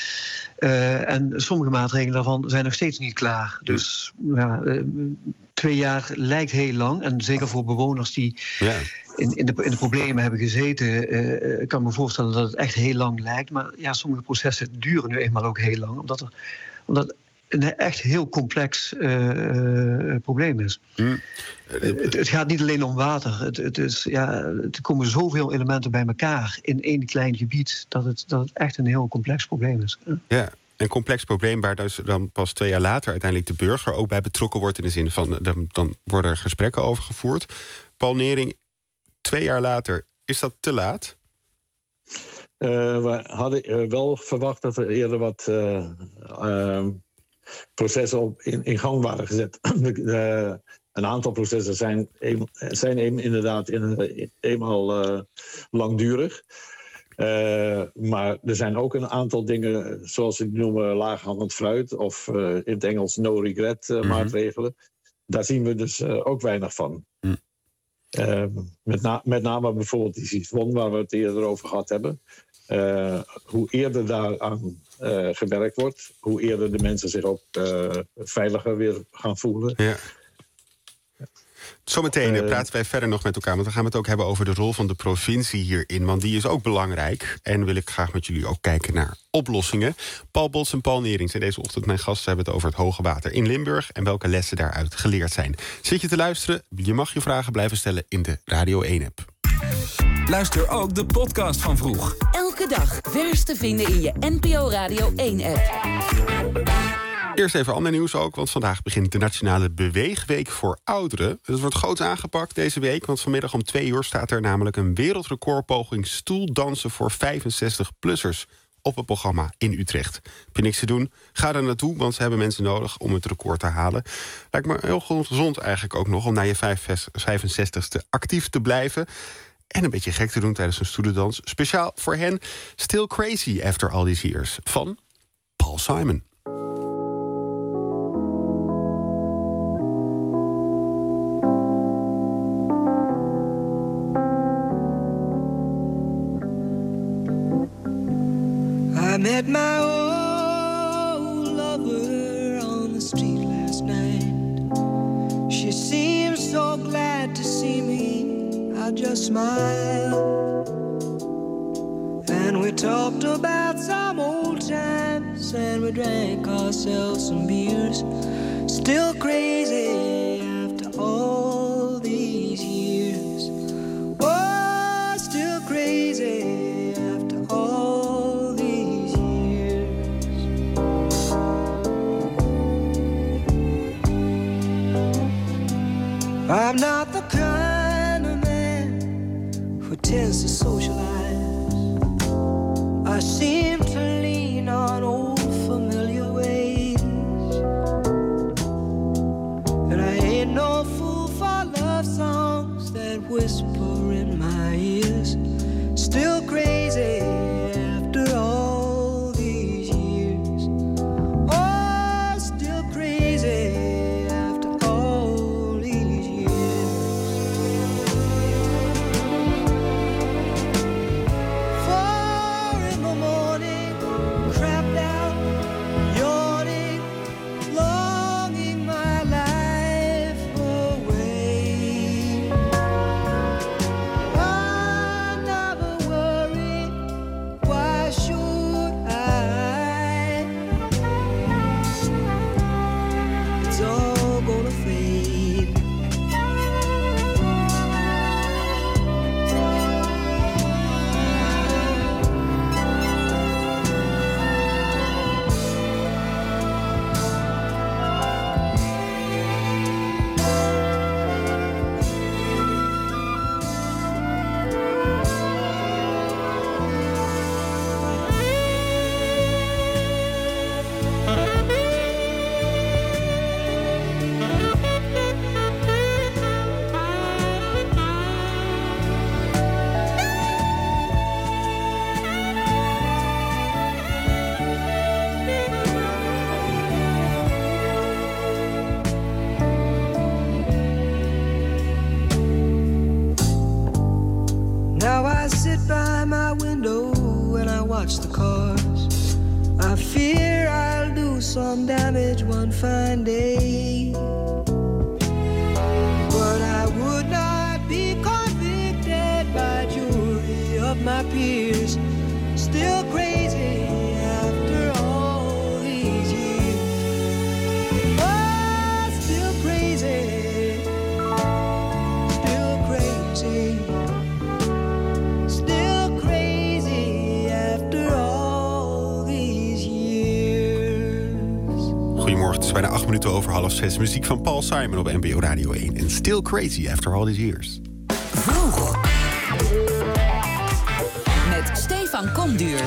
En sommige maatregelen daarvan zijn nog steeds niet klaar. Dus 2 jaar lijkt heel lang. En zeker voor bewoners die in de problemen hebben gezeten, kan ik me voorstellen dat het echt heel lang lijkt. Maar ja, sommige processen duren nu eenmaal ook heel lang. Omdat het een echt heel complex probleem is. Het gaat niet alleen om water. Er komen zoveel elementen bij elkaar in één klein gebied dat het echt een heel complex probleem is. Ja, een complex probleem waar dus dan pas 2 jaar later uiteindelijk de burger ook bij betrokken wordt, in de zin van dan worden er gesprekken over gevoerd. Paul Nering, 2 jaar later, is dat te laat? We hadden wel verwacht dat er eerder wat processen in gang waren gezet. Een aantal processen zijn inderdaad eenmaal langdurig. Maar er zijn ook een aantal dingen, zoals ze noemen laaghangend fruit, of in het Engels no regret maatregelen. Daar zien we dus ook weinig van. Met name bijvoorbeeld die Siphon, waar we het eerder over gehad hebben. Hoe eerder daaraan gewerkt wordt, hoe eerder de mensen zich ook veiliger weer gaan voelen. Ja. Zometeen praten wij verder nog met elkaar, want dan gaan we het ook hebben over de rol van de provincie hierin, want die is ook belangrijk. En wil ik graag met jullie ook kijken naar oplossingen. Paul Bots en Paul Nering zijn deze ochtend mijn gasten. We hebben het over het hoge water in Limburg en welke lessen daaruit geleerd zijn. Zit je te luisteren? Je mag je vragen blijven stellen in de Radio 1-app. Luister ook de podcast van Vroeg. Elke dag vers te vinden in je NPO Radio 1-app. Eerst even ander nieuws ook, want vandaag begint de Nationale Beweegweek voor Ouderen. Het wordt groots aangepakt deze week, want vanmiddag om 2 uur staat er namelijk een wereldrecordpoging stoeldansen voor 65-plussers op het programma in Utrecht. Heb je niks te doen? Ga er naartoe, want ze hebben mensen nodig om het record te halen. Lijkt me heel gezond eigenlijk ook nog om na je 65ste actief te blijven en een beetje gek te doen tijdens een stoelendans. Speciaal voor hen Still Crazy After All These Years van Paul Simon. I met my old lover on the street last night. She seemed so glad to see me. I just smiled. And we talked about some old times, and we drank ourselves some beers. Still crazy I'm not the kind of man who tends to socialize. I seem to lean on old familiar ways, and I ain't no fool for love songs that whisper in my ears. Still crazy after all these years. Oh, still crazy after all these years. Four in the morning, crapped out, yawning, longing my life away. I never worry, why should I? It's all gonna fade. Now I sit by my window and I watch the cars. I fear I'll do some damage one fine day, but I would not be convicted by jury of my peers. Still crazy after all these years. Oh, still crazy, still crazy. Still crazy after all these years. Goedemorgen, het is bijna 8 minuten over 5:30. Muziek van Paul Simon op NPO Radio 1. En Still Crazy After All These Years. Vroeg. Met Stefan Komduur.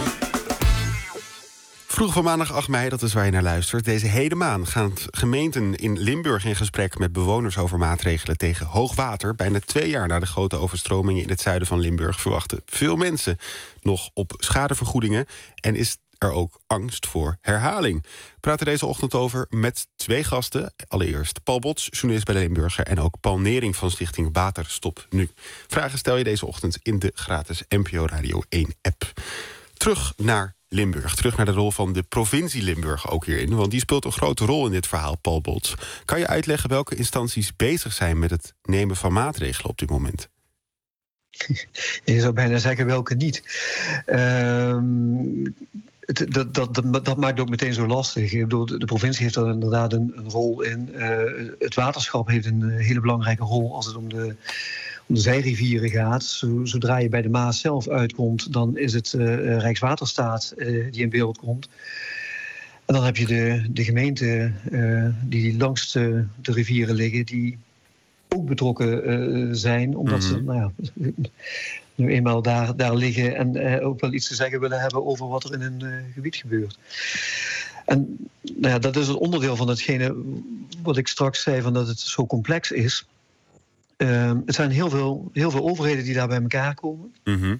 Vroeg van maandag 8 mei, dat is waar je naar luistert. Deze hele maand gaan gemeenten in Limburg in gesprek met bewoners over maatregelen tegen hoogwater. Bijna 2 jaar na de grote overstromingen in het zuiden van Limburg verwachten veel mensen nog op schadevergoedingen. En is er ook angst voor herhaling. We praten deze ochtend over met 2 gasten. Allereerst Paul Bots, journalist bij de Limburger, en ook Paul Nering van Stichting Waterstop Nu. Vragen stel je deze ochtend in de gratis NPO Radio 1 app. Terug naar Limburg. Terug naar de rol van de provincie Limburg ook hierin. Want die speelt een grote rol in dit verhaal, Paul Bots. Kan je uitleggen welke instanties bezig zijn met het nemen van maatregelen op dit moment? Je zou bijna zeggen welke niet. Dat maakt ook meteen zo lastig. Ik bedoel, de provincie heeft er inderdaad een rol in. Het waterschap heeft een hele belangrijke rol als het om de zijrivieren gaat. Zodra je bij de Maas zelf uitkomt, dan is het Rijkswaterstaat die in beeld komt. En dan heb je de gemeenten die langs de rivieren liggen, die ook betrokken zijn, omdat ze nu eenmaal daar liggen en ook wel iets te zeggen willen hebben over wat er in hun gebied gebeurt. En dat is het onderdeel van hetgene wat ik straks zei, van dat het zo complex is. Het zijn heel veel overheden die daar bij elkaar komen. Mm-hmm.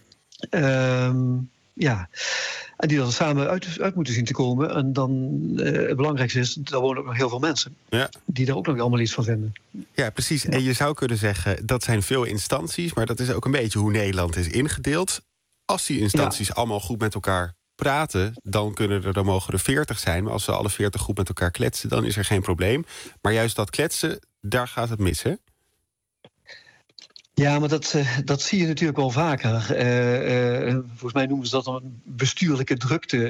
En die er samen uit moeten zien te komen. En dan het belangrijkste is, er wonen ook nog heel veel mensen. Ja. Die daar ook nog allemaal iets van vinden. Ja, precies. Ja. En je zou kunnen zeggen, dat zijn veel instanties, maar dat is ook een beetje hoe Nederland is ingedeeld. Als die instanties allemaal goed met elkaar praten, dan mogen er 40 zijn. Maar als ze alle 40 goed met elkaar kletsen, dan is er geen probleem. Maar juist dat kletsen, daar gaat het mis, hè? Ja, maar dat zie je natuurlijk wel vaker. Volgens mij noemen ze dat dan een bestuurlijke drukte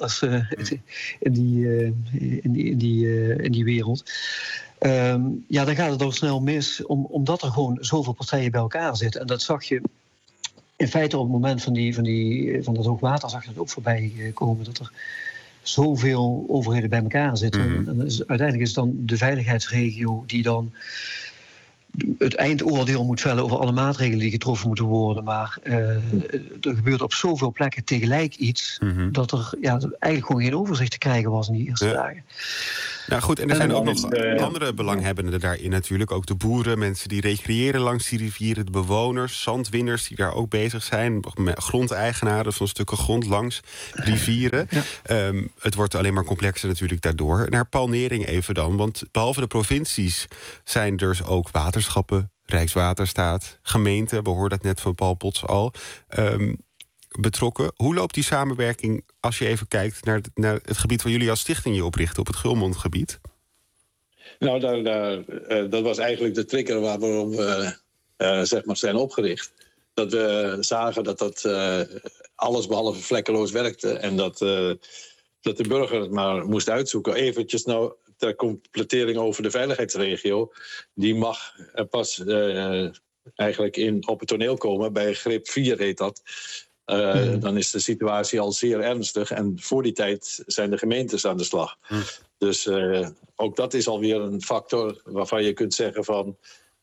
in die wereld. Dan gaat het al snel mis, omdat er gewoon zoveel partijen bij elkaar zitten. En dat zag je in feite op het moment van dat hoogwater, zag je dat ook voorbij komen, dat er zoveel overheden bij elkaar zitten. Mm-hmm. En uiteindelijk is het dan de veiligheidsregio die dan het eindoordeel moet vellen over alle maatregelen die getroffen moeten worden. Maar er gebeurt op zoveel plekken tegelijk iets, dat er eigenlijk gewoon geen overzicht te krijgen was in die eerste dagen. Nou goed, en er zijn ook nog andere belanghebbenden daarin natuurlijk. Ook de boeren, mensen die recreëren langs die rivieren, de bewoners, zandwinners die daar ook bezig zijn, grondeigenaren van stukken grond langs rivieren. Ja. Het wordt alleen maar complexer natuurlijk daardoor. Naar Paul Nering even dan, want behalve de provincies zijn er dus ook waterschappen, Rijkswaterstaat, gemeenten, we hoorden het net van Paul Pots al, betrokken. Hoe loopt die samenwerking als je even kijkt naar het gebied waar jullie als stichting je oprichten, op het Gulmondgebied? Nou, dat was eigenlijk de trigger waarom we zijn opgericht. Dat we zagen dat alles behalve vlekkeloos werkte en dat de burger het maar moest uitzoeken. Eventjes nou ter completering over de veiligheidsregio. Die mag pas eigenlijk op het toneel komen. Bij grip 4 heet dat. Dan is de situatie al zeer ernstig. En voor die tijd zijn de gemeentes aan de slag. Dus ook dat is alweer een factor waarvan je kunt zeggen van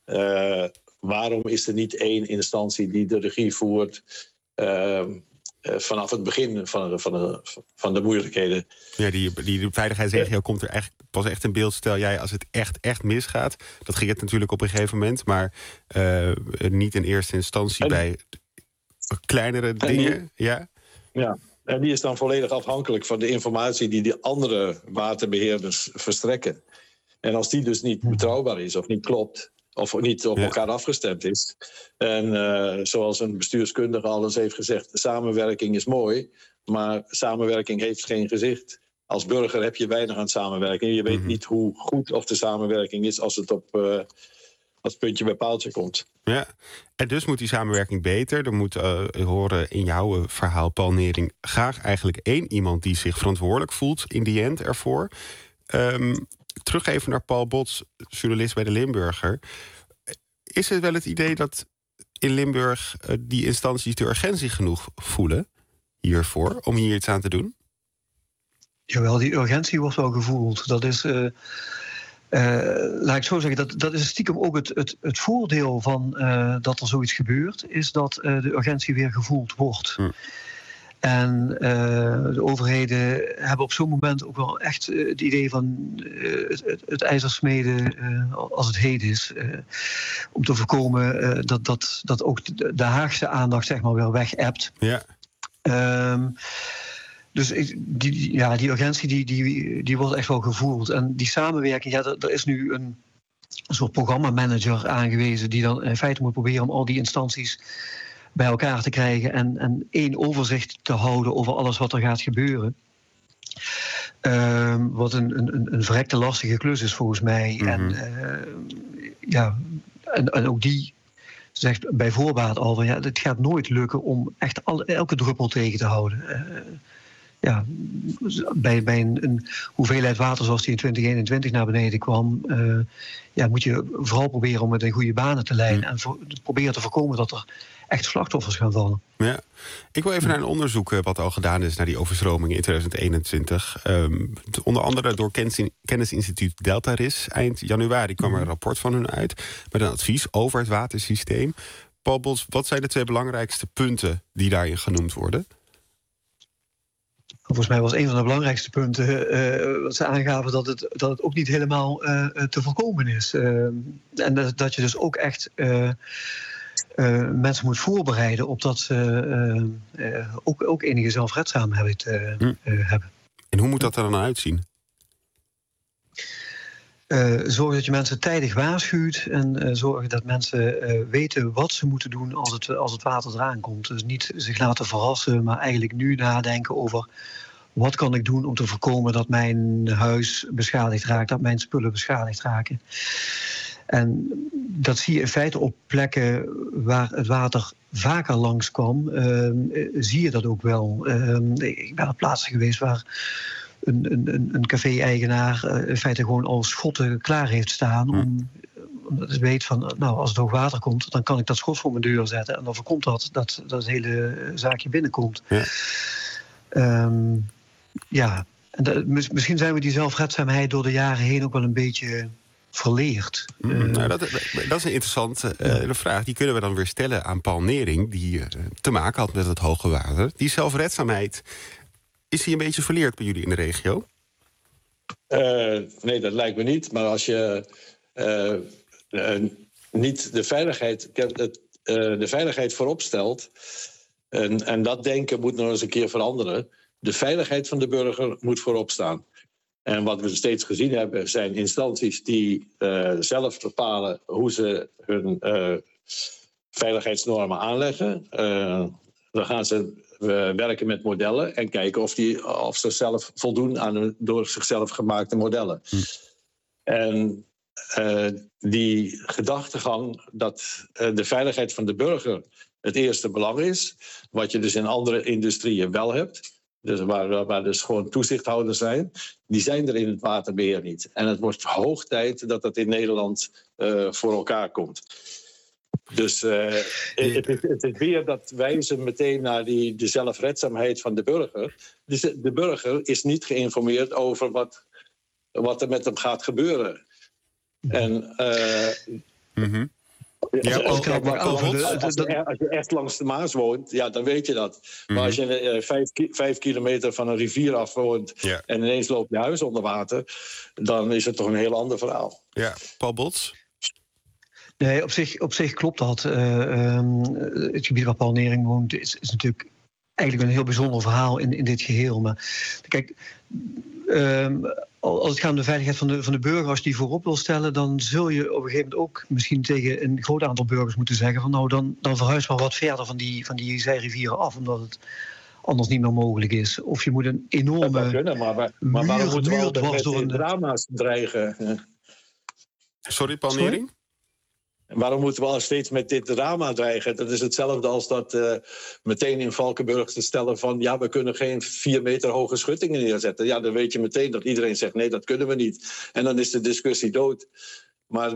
waarom is er niet één instantie die de regie voert vanaf het begin van de moeilijkheden. Ja, die veiligheidsregio komt er eigenlijk pas echt in beeld. Stel jij als het echt misgaat. Dat ging het natuurlijk op een gegeven moment. Maar niet in eerste instantie bij kleinere dingen. Ja, en die is dan volledig afhankelijk van de informatie die de andere waterbeheerders verstrekken. En als die dus niet betrouwbaar is of niet klopt, of niet op elkaar afgestemd is. En zoals een bestuurskundige al eens heeft gezegd, samenwerking is mooi, maar samenwerking heeft geen gezicht. Als burger heb je weinig aan samenwerking. Je weet niet hoe goed of de samenwerking is als het op als puntje bij paaltje komt. Ja, en dus moet die samenwerking beter. Er moet, horen in jouw verhaal, Paul Nering, graag eigenlijk één iemand die zich verantwoordelijk voelt in die end ervoor. Terug even naar Paul Bots, journalist bij de Limburger. Is het wel het idee dat in Limburg die instanties de urgentie genoeg voelen hiervoor, om hier iets aan te doen? Jawel, die urgentie wordt wel gevoeld. Dat is, laat ik zo zeggen, dat is stiekem ook het voordeel van dat er zoiets gebeurt, is dat de urgentie weer gevoeld wordt. En de overheden hebben op zo'n moment ook wel echt het idee van het ijzer smeden als het heet is. Om te voorkomen dat ook de Haagse aandacht zeg maar weer weg ebt. Ja. Dus die urgentie die wordt echt wel gevoeld. En die samenwerking, er is nu een soort programmamanager aangewezen die dan in feite moet proberen om al die instanties bij elkaar te krijgen en één overzicht te houden over alles wat er gaat gebeuren. Wat een verrekte lastige klus is volgens mij. En ook die zegt bij voorbaat al van het gaat nooit lukken om echt elke druppel tegen te houden. Bij een hoeveelheid water zoals die in 2021 naar beneden kwam, moet je vooral proberen om het in goede banen te leiden en proberen te voorkomen dat er echt slachtoffers gaan vallen. Ja. Ik wil even naar een onderzoek wat al gedaan is naar die overstromingen in 2021. Onder andere door kennisinstituut Deltaris. Eind januari kwam er een rapport van hun uit met een advies over het watersysteem. Paul Bots, wat zijn de 2 belangrijkste punten die daarin genoemd worden? Volgens mij was een van de belangrijkste punten wat ze aangaven dat het ook niet helemaal te voorkomen is. En dat je dus ook echt mensen moet voorbereiden op dat ze ook enige zelfredzaamheid hebben. En hoe moet dat er dan uitzien? Zorg dat je mensen tijdig waarschuwt en zorg dat mensen weten wat ze moeten doen als het water eraan komt. Dus niet zich laten verrassen, maar eigenlijk nu nadenken over wat kan ik doen om te voorkomen dat mijn huis beschadigd raakt, dat mijn spullen beschadigd raken. En dat zie je in feite op plekken waar het water vaker langskwam, zie je dat ook wel. Ik ben op plaatsen geweest waar een café-eigenaar in feite gewoon al schotten klaar heeft staan omdat hij weet van, als het hoog water komt, dan kan ik dat schot voor mijn deur zetten en dan voorkomt dat het hele zaakje binnenkomt. En misschien zijn we die zelfredzaamheid door de jaren heen ook wel een beetje verleert. Nou, dat is een interessante vraag. Die kunnen we dan weer stellen aan Paul Nering, die te maken had met het hoge water. Die zelfredzaamheid, is die een beetje verleerd bij jullie in de regio? Nee, dat lijkt me niet. Maar als je niet de veiligheid voorop stelt, en dat denken moet nog eens een keer veranderen. De veiligheid van de burger moet voorop staan. En wat we steeds gezien hebben, zijn instanties die zelf bepalen hoe ze hun veiligheidsnormen aanleggen. Dan gaan ze werken met modellen en kijken of ze zelf voldoen aan hun door zichzelf gemaakte modellen. En die gedachtegang dat de veiligheid van de burger het eerste belang is, wat je dus in andere industrieën wel hebt, dus waar dus gewoon toezichthouders die zijn er in het waterbeheer niet. En het wordt hoog tijd dat dat in Nederland voor elkaar komt. Dus het is weer dat wijzen meteen naar de zelfredzaamheid van de burger. Dus de burger is niet geïnformeerd over wat er met hem gaat gebeuren. En als je echt langs de Maas woont, ja, dan weet je dat. Maar als je 5 kilometer van een rivier af woont en ineens loopt je huis onder water, dan is het toch een heel ander verhaal. Ja, Paul Bots? Nee, op zich klopt dat. Het gebied waar Paul Nering woont is natuurlijk eigenlijk een heel bijzonder verhaal in dit geheel. Maar kijk, als het gaat om de veiligheid van de burger, als je die voorop wil stellen, dan zul je op een gegeven moment ook misschien tegen een groot aantal burgers moeten zeggen van nou, dan verhuis maar wat verder van die zijrivieren af, omdat het anders niet meer mogelijk is. Of je moet een enorme dat kunnen, maar waarom moeten we dwars door drama's dreigen? Sorry, Paul Nering? Waarom moeten we al steeds met dit drama dreigen? Dat is hetzelfde als dat meteen in Valkenburg te stellen van ja, we kunnen geen 4 meter hoge schuttingen neerzetten. Ja, dan weet je meteen dat iedereen zegt nee, dat kunnen we niet. En dan is de discussie dood. Maar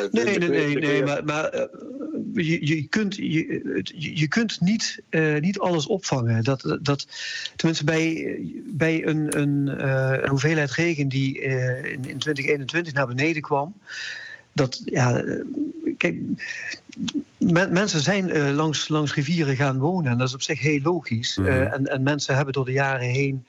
je kunt niet alles opvangen. Tenminste, bij een hoeveelheid regen die in 2021 naar beneden kwam. Kijk, mensen zijn langs rivieren gaan wonen en dat is op zich heel logisch. En mensen hebben door de jaren heen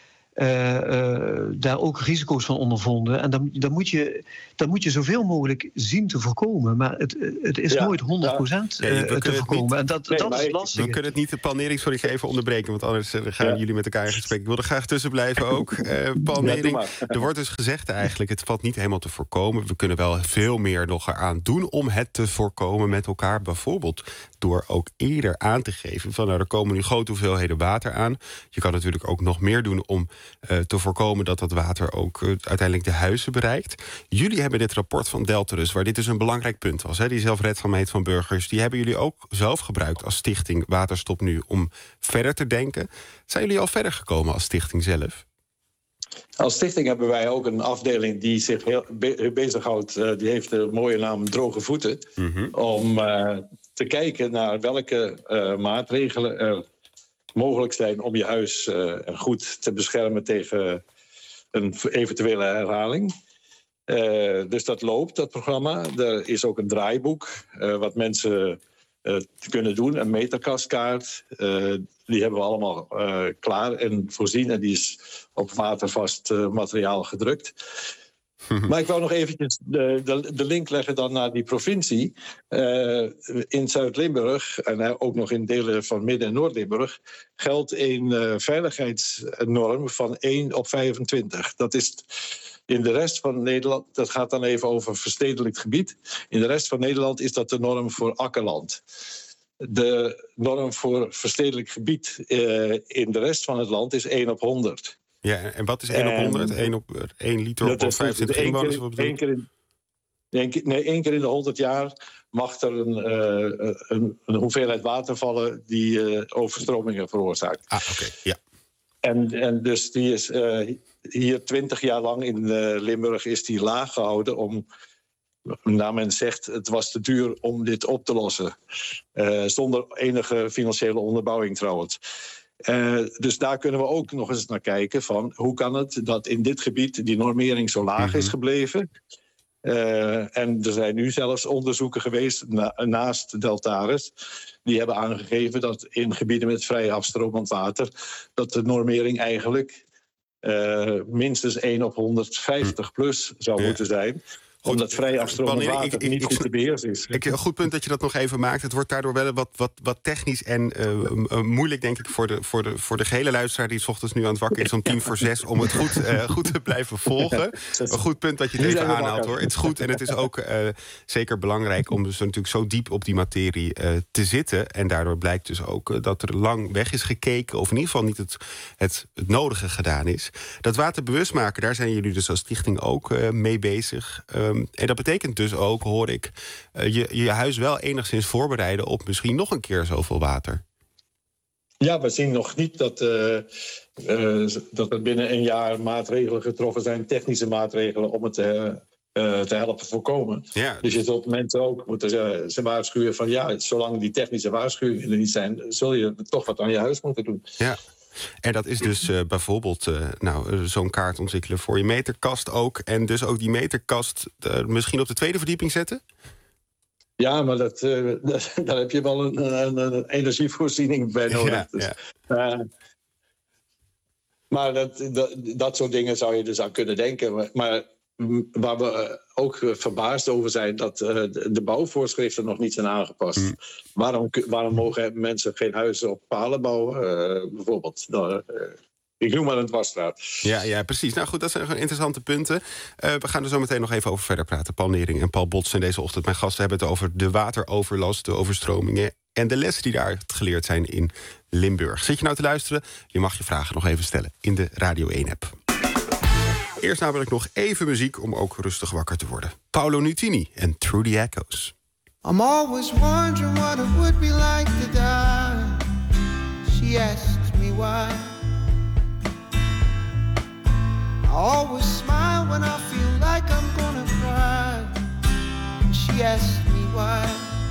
daar ook risico's van ondervonden. En dan moet je zoveel mogelijk zien te voorkomen. Maar het is nooit 100% te voorkomen. En dat is lastig. We kunnen het niet, Paul Nering, sorry, ik ga even onderbreken, want anders gaan jullie met elkaar in gesprek. Ik wil er graag tussen blijven ook. Paul Nering, er wordt dus gezegd eigenlijk, het valt niet helemaal te voorkomen. We kunnen wel veel meer nog eraan doen om het te voorkomen met elkaar. Bijvoorbeeld door ook eerder aan te geven van nou, er komen nu grote hoeveelheden water aan. Je kan natuurlijk ook nog meer doen om te voorkomen dat dat water ook uiteindelijk de huizen bereikt. Jullie hebben dit rapport van Deltarus, waar dit dus een belangrijk punt was, die zelfredzaamheid van burgers, die hebben jullie ook zelf gebruikt als stichting Waterstop Nu om verder te denken. Zijn jullie al verder gekomen als stichting zelf? Als stichting hebben wij ook een afdeling die zich heel bezighoudt. Die heeft de mooie naam Droge Voeten. Om te kijken naar welke maatregelen er mogelijk zijn om je huis goed te beschermen tegen een eventuele herhaling. Dus dat loopt, dat programma. Er is ook een draaiboek wat mensen kunnen doen. Een meterkastkaart. Die hebben we allemaal klaar en voorzien. En die is op watervast materiaal gedrukt. Maar ik wou nog eventjes de link leggen dan naar die provincie. In Zuid-Limburg en ook nog in delen van Midden- en Noord-Limburg geldt een veiligheidsnorm van 1 op 25. Dat is in de rest van Nederland, dat gaat dan even over verstedelijkt gebied. In de rest van Nederland is dat de norm voor akkerland. De norm voor verstedelijk gebied in de rest van het land is 1 op 100. Ja, en wat is 1 op 100? 1 liter op 25 inwoners? Eén keer in de 100 jaar mag er een hoeveelheid water vallen die overstromingen veroorzaakt. Oké, ja. En dus die is hier 20 jaar lang in Limburg is die laag gehouden om, naar men zegt, het was te duur om dit op te lossen. Zonder enige financiële onderbouwing trouwens. Dus daar kunnen we ook nog eens naar kijken van hoe kan het dat in dit gebied die normering zo laag is gebleven. En er zijn nu zelfs onderzoeken geweest naast Deltares. Die hebben aangegeven dat in gebieden met vrij afstromend water, dat de normering eigenlijk minstens 1 op 150 plus zou moeten zijn. Omdat vrij afstromend water niet goed te beheersen is. Een goed punt dat je dat nog even maakt. Het wordt daardoor wel wat technisch en moeilijk, denk ik, voor de gehele luisteraar die 's ochtends nu aan het wakker is om 5:45 om het goed te blijven volgen. Een goed punt dat je het even aanhaalt, hoor. Het is goed en het is ook zeker belangrijk om dus natuurlijk zo diep op die materie te zitten. En daardoor blijkt dus ook dat er lang weg is gekeken, of in ieder geval niet het nodige gedaan is. Dat waterbewust maken, daar zijn jullie dus als stichting ook mee bezig. En dat betekent dus ook, hoor ik, je huis wel enigszins voorbereiden op misschien nog een keer zoveel water. Ja, we zien nog niet dat er binnen een jaar maatregelen getroffen zijn, technische maatregelen om het te helpen voorkomen. Ja. Dus je zult mensen ook moeten ze waarschuwen van ja, zolang die technische waarschuwingen er niet zijn, zul je toch wat aan je huis moeten doen. Ja. En dat is dus bijvoorbeeld zo'n kaart ontwikkelen voor je meterkast ook. En dus ook die meterkast misschien op de tweede verdieping zetten? Ja, maar daar heb je wel een energievoorziening bij nodig. Ja, dus, ja. Maar dat soort dingen zou je dus aan kunnen denken. Maar waar we ook verbaasd over zijn, dat de bouwvoorschriften nog niet zijn aangepast. Waarom mogen mensen geen huizen op palen bouwen? Bijvoorbeeld. Ik noem maar een dwarsstraat. Ja, precies. Nou goed, dat zijn gewoon interessante punten. We gaan er zo meteen nog even over verder praten. Paul Nering en Paul Bots zijn deze ochtend mijn gasten. Hebben het over de wateroverlast, de overstromingen en de lessen die daar geleerd zijn in Limburg. Zit je nou te luisteren? Je mag je vragen nog even stellen in de Radio 1-app. Eerst namelijk nog even muziek om ook rustig wakker te worden. Paolo Nutini en Through the Echoes. I'm always wondering what it would be like to die. She asks me why. I always smile when I feel like I'm gonna cry. She asks me why.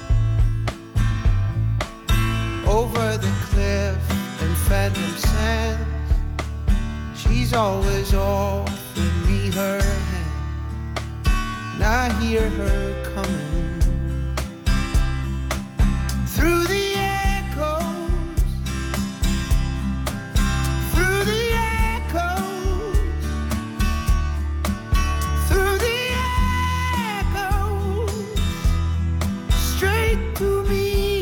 Over the cliff in phantom sands, she's always offering me her hand, and I hear her coming through the echoes, through the echoes, through the echoes, straight to me.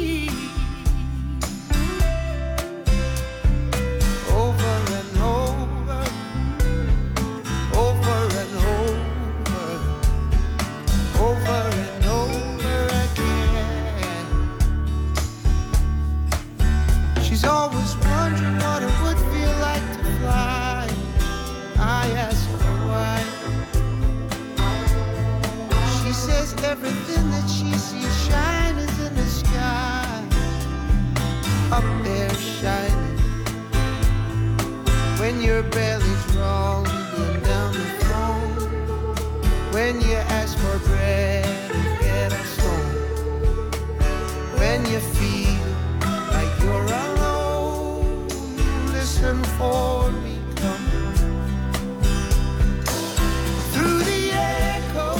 Always wondering what it would feel like to fly. I ask her why. She says everything that she sees shine is in the sky, up there shining. When your belly's rumbling down the phone, when you ask for bread and get a stone, when you feel like you're alone, listen for me coming through the echo,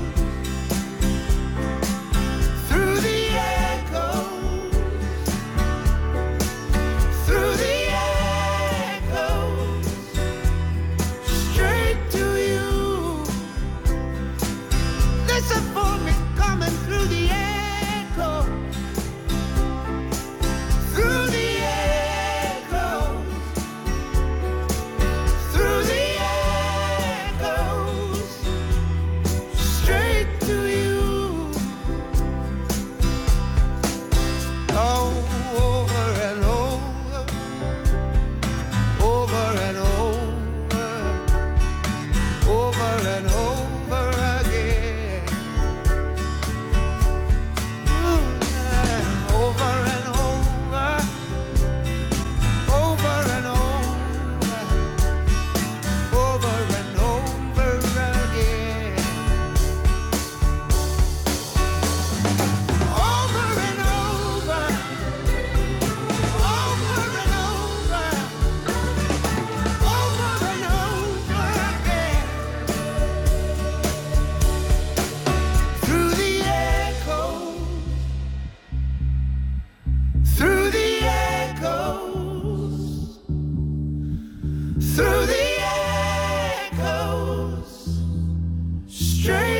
through the echo, through the echo, straight to you. Listen for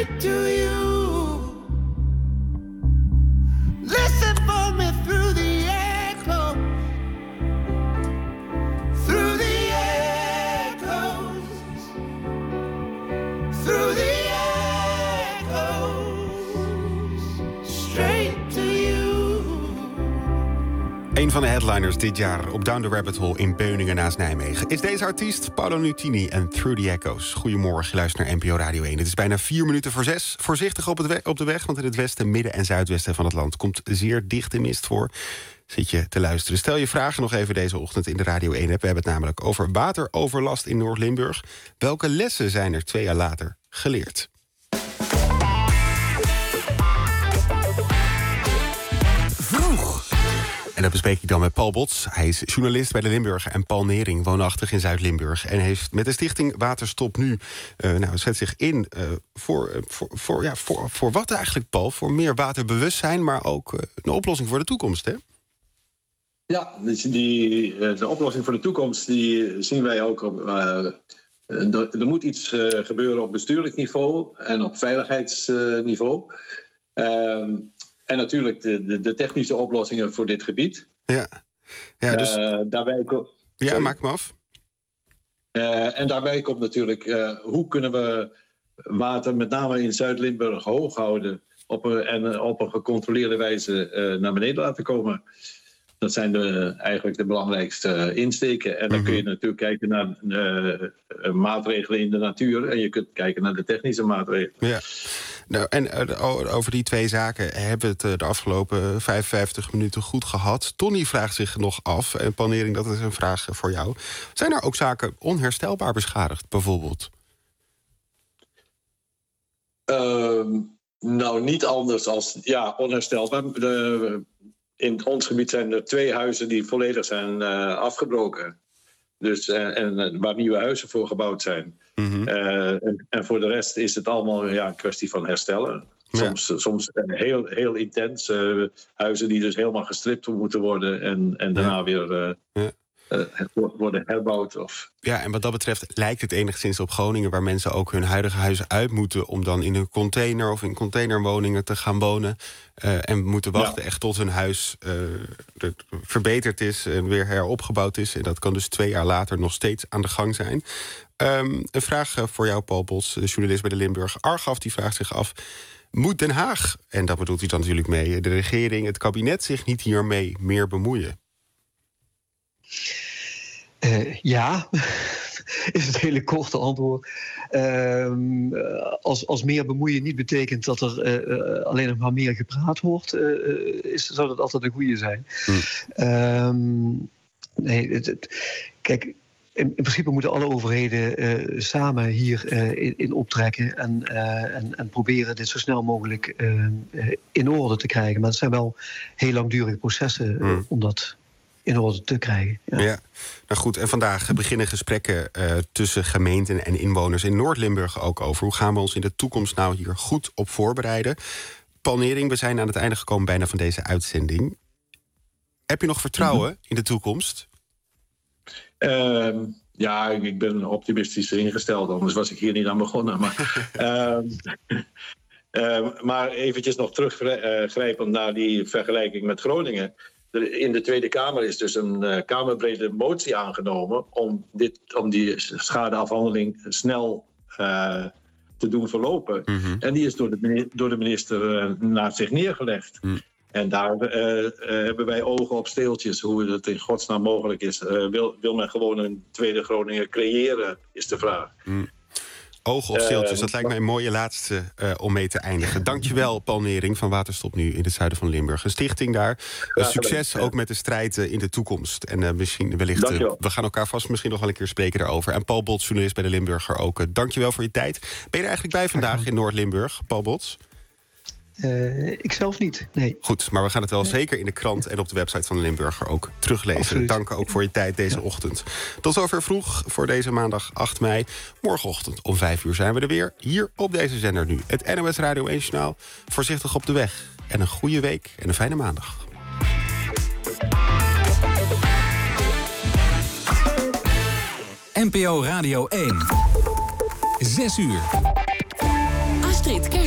straight to you. Listen for me through the echo, through the echoes, through the echoes, straight to you. Een van de headliners dit jaar op Down the Rabbit Hole in Beuningen naast Nijmegen is deze artiest, Paolo Nutini en Through the Echoes. Goedemorgen, je luistert naar NPO Radio 1. Het is bijna 4 minuten voor 6. Voorzichtig op de weg, want in het westen, midden en zuidwesten van het land komt zeer dichte mist voor. Zit je te luisteren? Stel je vragen nog even deze ochtend in de Radio 1-app. We hebben het namelijk over wateroverlast in Noord-Limburg. Welke lessen zijn er 2 jaar later geleerd? En dat bespreek ik dan met Paul Bots. Hij is journalist bij de Limburger en Paul Nering, woonachtig in Zuid-Limburg. En heeft met de stichting Waterstop Nu zet zich in voor wat eigenlijk, Paul? Voor meer waterbewustzijn, maar ook een oplossing voor de toekomst, hè? Ja, dus de oplossing voor de toekomst die zien wij ook op. Er moet iets gebeuren op bestuurlijk niveau en op veiligheidsniveau. En natuurlijk de technische oplossingen voor dit gebied. Ja, dus... daarbij maak me af. En daarbij komt natuurlijk, hoe kunnen we water met name in Zuid-Limburg hoog houden en op een gecontroleerde wijze naar beneden laten komen. Dat zijn eigenlijk de belangrijkste insteken. En dan kun je natuurlijk kijken naar maatregelen in de natuur. En je kunt kijken naar de technische maatregelen. Ja. Nou, en over die 2 zaken hebben we het de afgelopen 55 minuten goed gehad. Tony vraagt zich nog af, en Paul Nering, dat is een vraag voor jou. Zijn er ook zaken onherstelbaar beschadigd, bijvoorbeeld? Nou, niet anders als onherstelbaar. In ons gebied zijn er 2 huizen die volledig zijn afgebroken. Dus, en waar nieuwe huizen voor gebouwd zijn. Mm-hmm. En voor de rest is het allemaal een kwestie van herstellen. Ja. Soms heel, heel intens. Huizen die dus helemaal gestript moeten worden en daarna weer worden herbouwd. Ja, en wat dat betreft lijkt het enigszins op Groningen, waar mensen ook hun huidige huis uit moeten om dan in een container of in containerwoningen te gaan wonen. En moeten wachten echt tot hun huis verbeterd is en weer heropgebouwd is. En dat kan dus 2 jaar later nog steeds aan de gang zijn. Een vraag voor jou, Paul Bots, de journalist bij de Limburg Argaf, die vraagt zich af: moet Den Haag, en dat bedoelt hij dan natuurlijk mee, de regering, het kabinet zich niet hiermee meer bemoeien? Ja, is het hele korte antwoord. Als meer bemoeien niet betekent dat er alleen nog maar meer gepraat wordt, zou dat altijd een goede zijn. Kijk, in principe moeten alle overheden samen hier in optrekken en proberen dit zo snel mogelijk in orde te krijgen. Maar het zijn wel heel langdurige processen om dat in orde te krijgen. Ja, nou goed. En vandaag beginnen gesprekken tussen gemeenten en inwoners in Noord-Limburg ook over hoe gaan we ons in de toekomst nou hier goed op voorbereiden. Paul Nering, we zijn aan het einde gekomen bijna van deze uitzending. Heb je nog vertrouwen in de toekomst? Ja, ik ben optimistisch ingesteld, anders was ik hier niet aan begonnen. Maar eventjes nog teruggrijpend naar die vergelijking met Groningen. In de Tweede Kamer is dus een kamerbrede motie aangenomen om die schadeafhandeling snel te doen verlopen. Mm-hmm. En die is door de minister naar zich neergelegd. Mm. En daar hebben wij ogen op steeltjes hoe het in godsnaam mogelijk is. Wil men gewoon een tweede Groningen creëren, is de vraag. Mm. Ogen op steeltjes, dat lijkt mij een mooie laatste om mee te eindigen. Dankjewel, Paul Nering van Waterstop Nu in het zuiden van Limburg. Een stichting daar. Succes ook met de strijd in de toekomst. En misschien wellicht, we gaan elkaar vast misschien nog wel een keer spreken daarover. En Paul Bots, journalist bij de Limburger ook. Dankjewel voor je tijd. Ben je er eigenlijk bij vandaag in Noord-Limburg, Paul Bots? Ik zelf niet, nee. Goed, maar we gaan het wel zeker in de krant en op de website van de Limburger ook teruglezen. Absoluut. Dank ook voor je tijd deze ochtend. Tot zover vroeg voor deze maandag 8 mei. Morgenochtend om 5 uur zijn we er weer. Hier op deze zender nu. Het NOS Radio 1 Journaal. Voorzichtig op de weg. En een goede week en een fijne maandag. NPO Radio 1. 6 uur. Astrid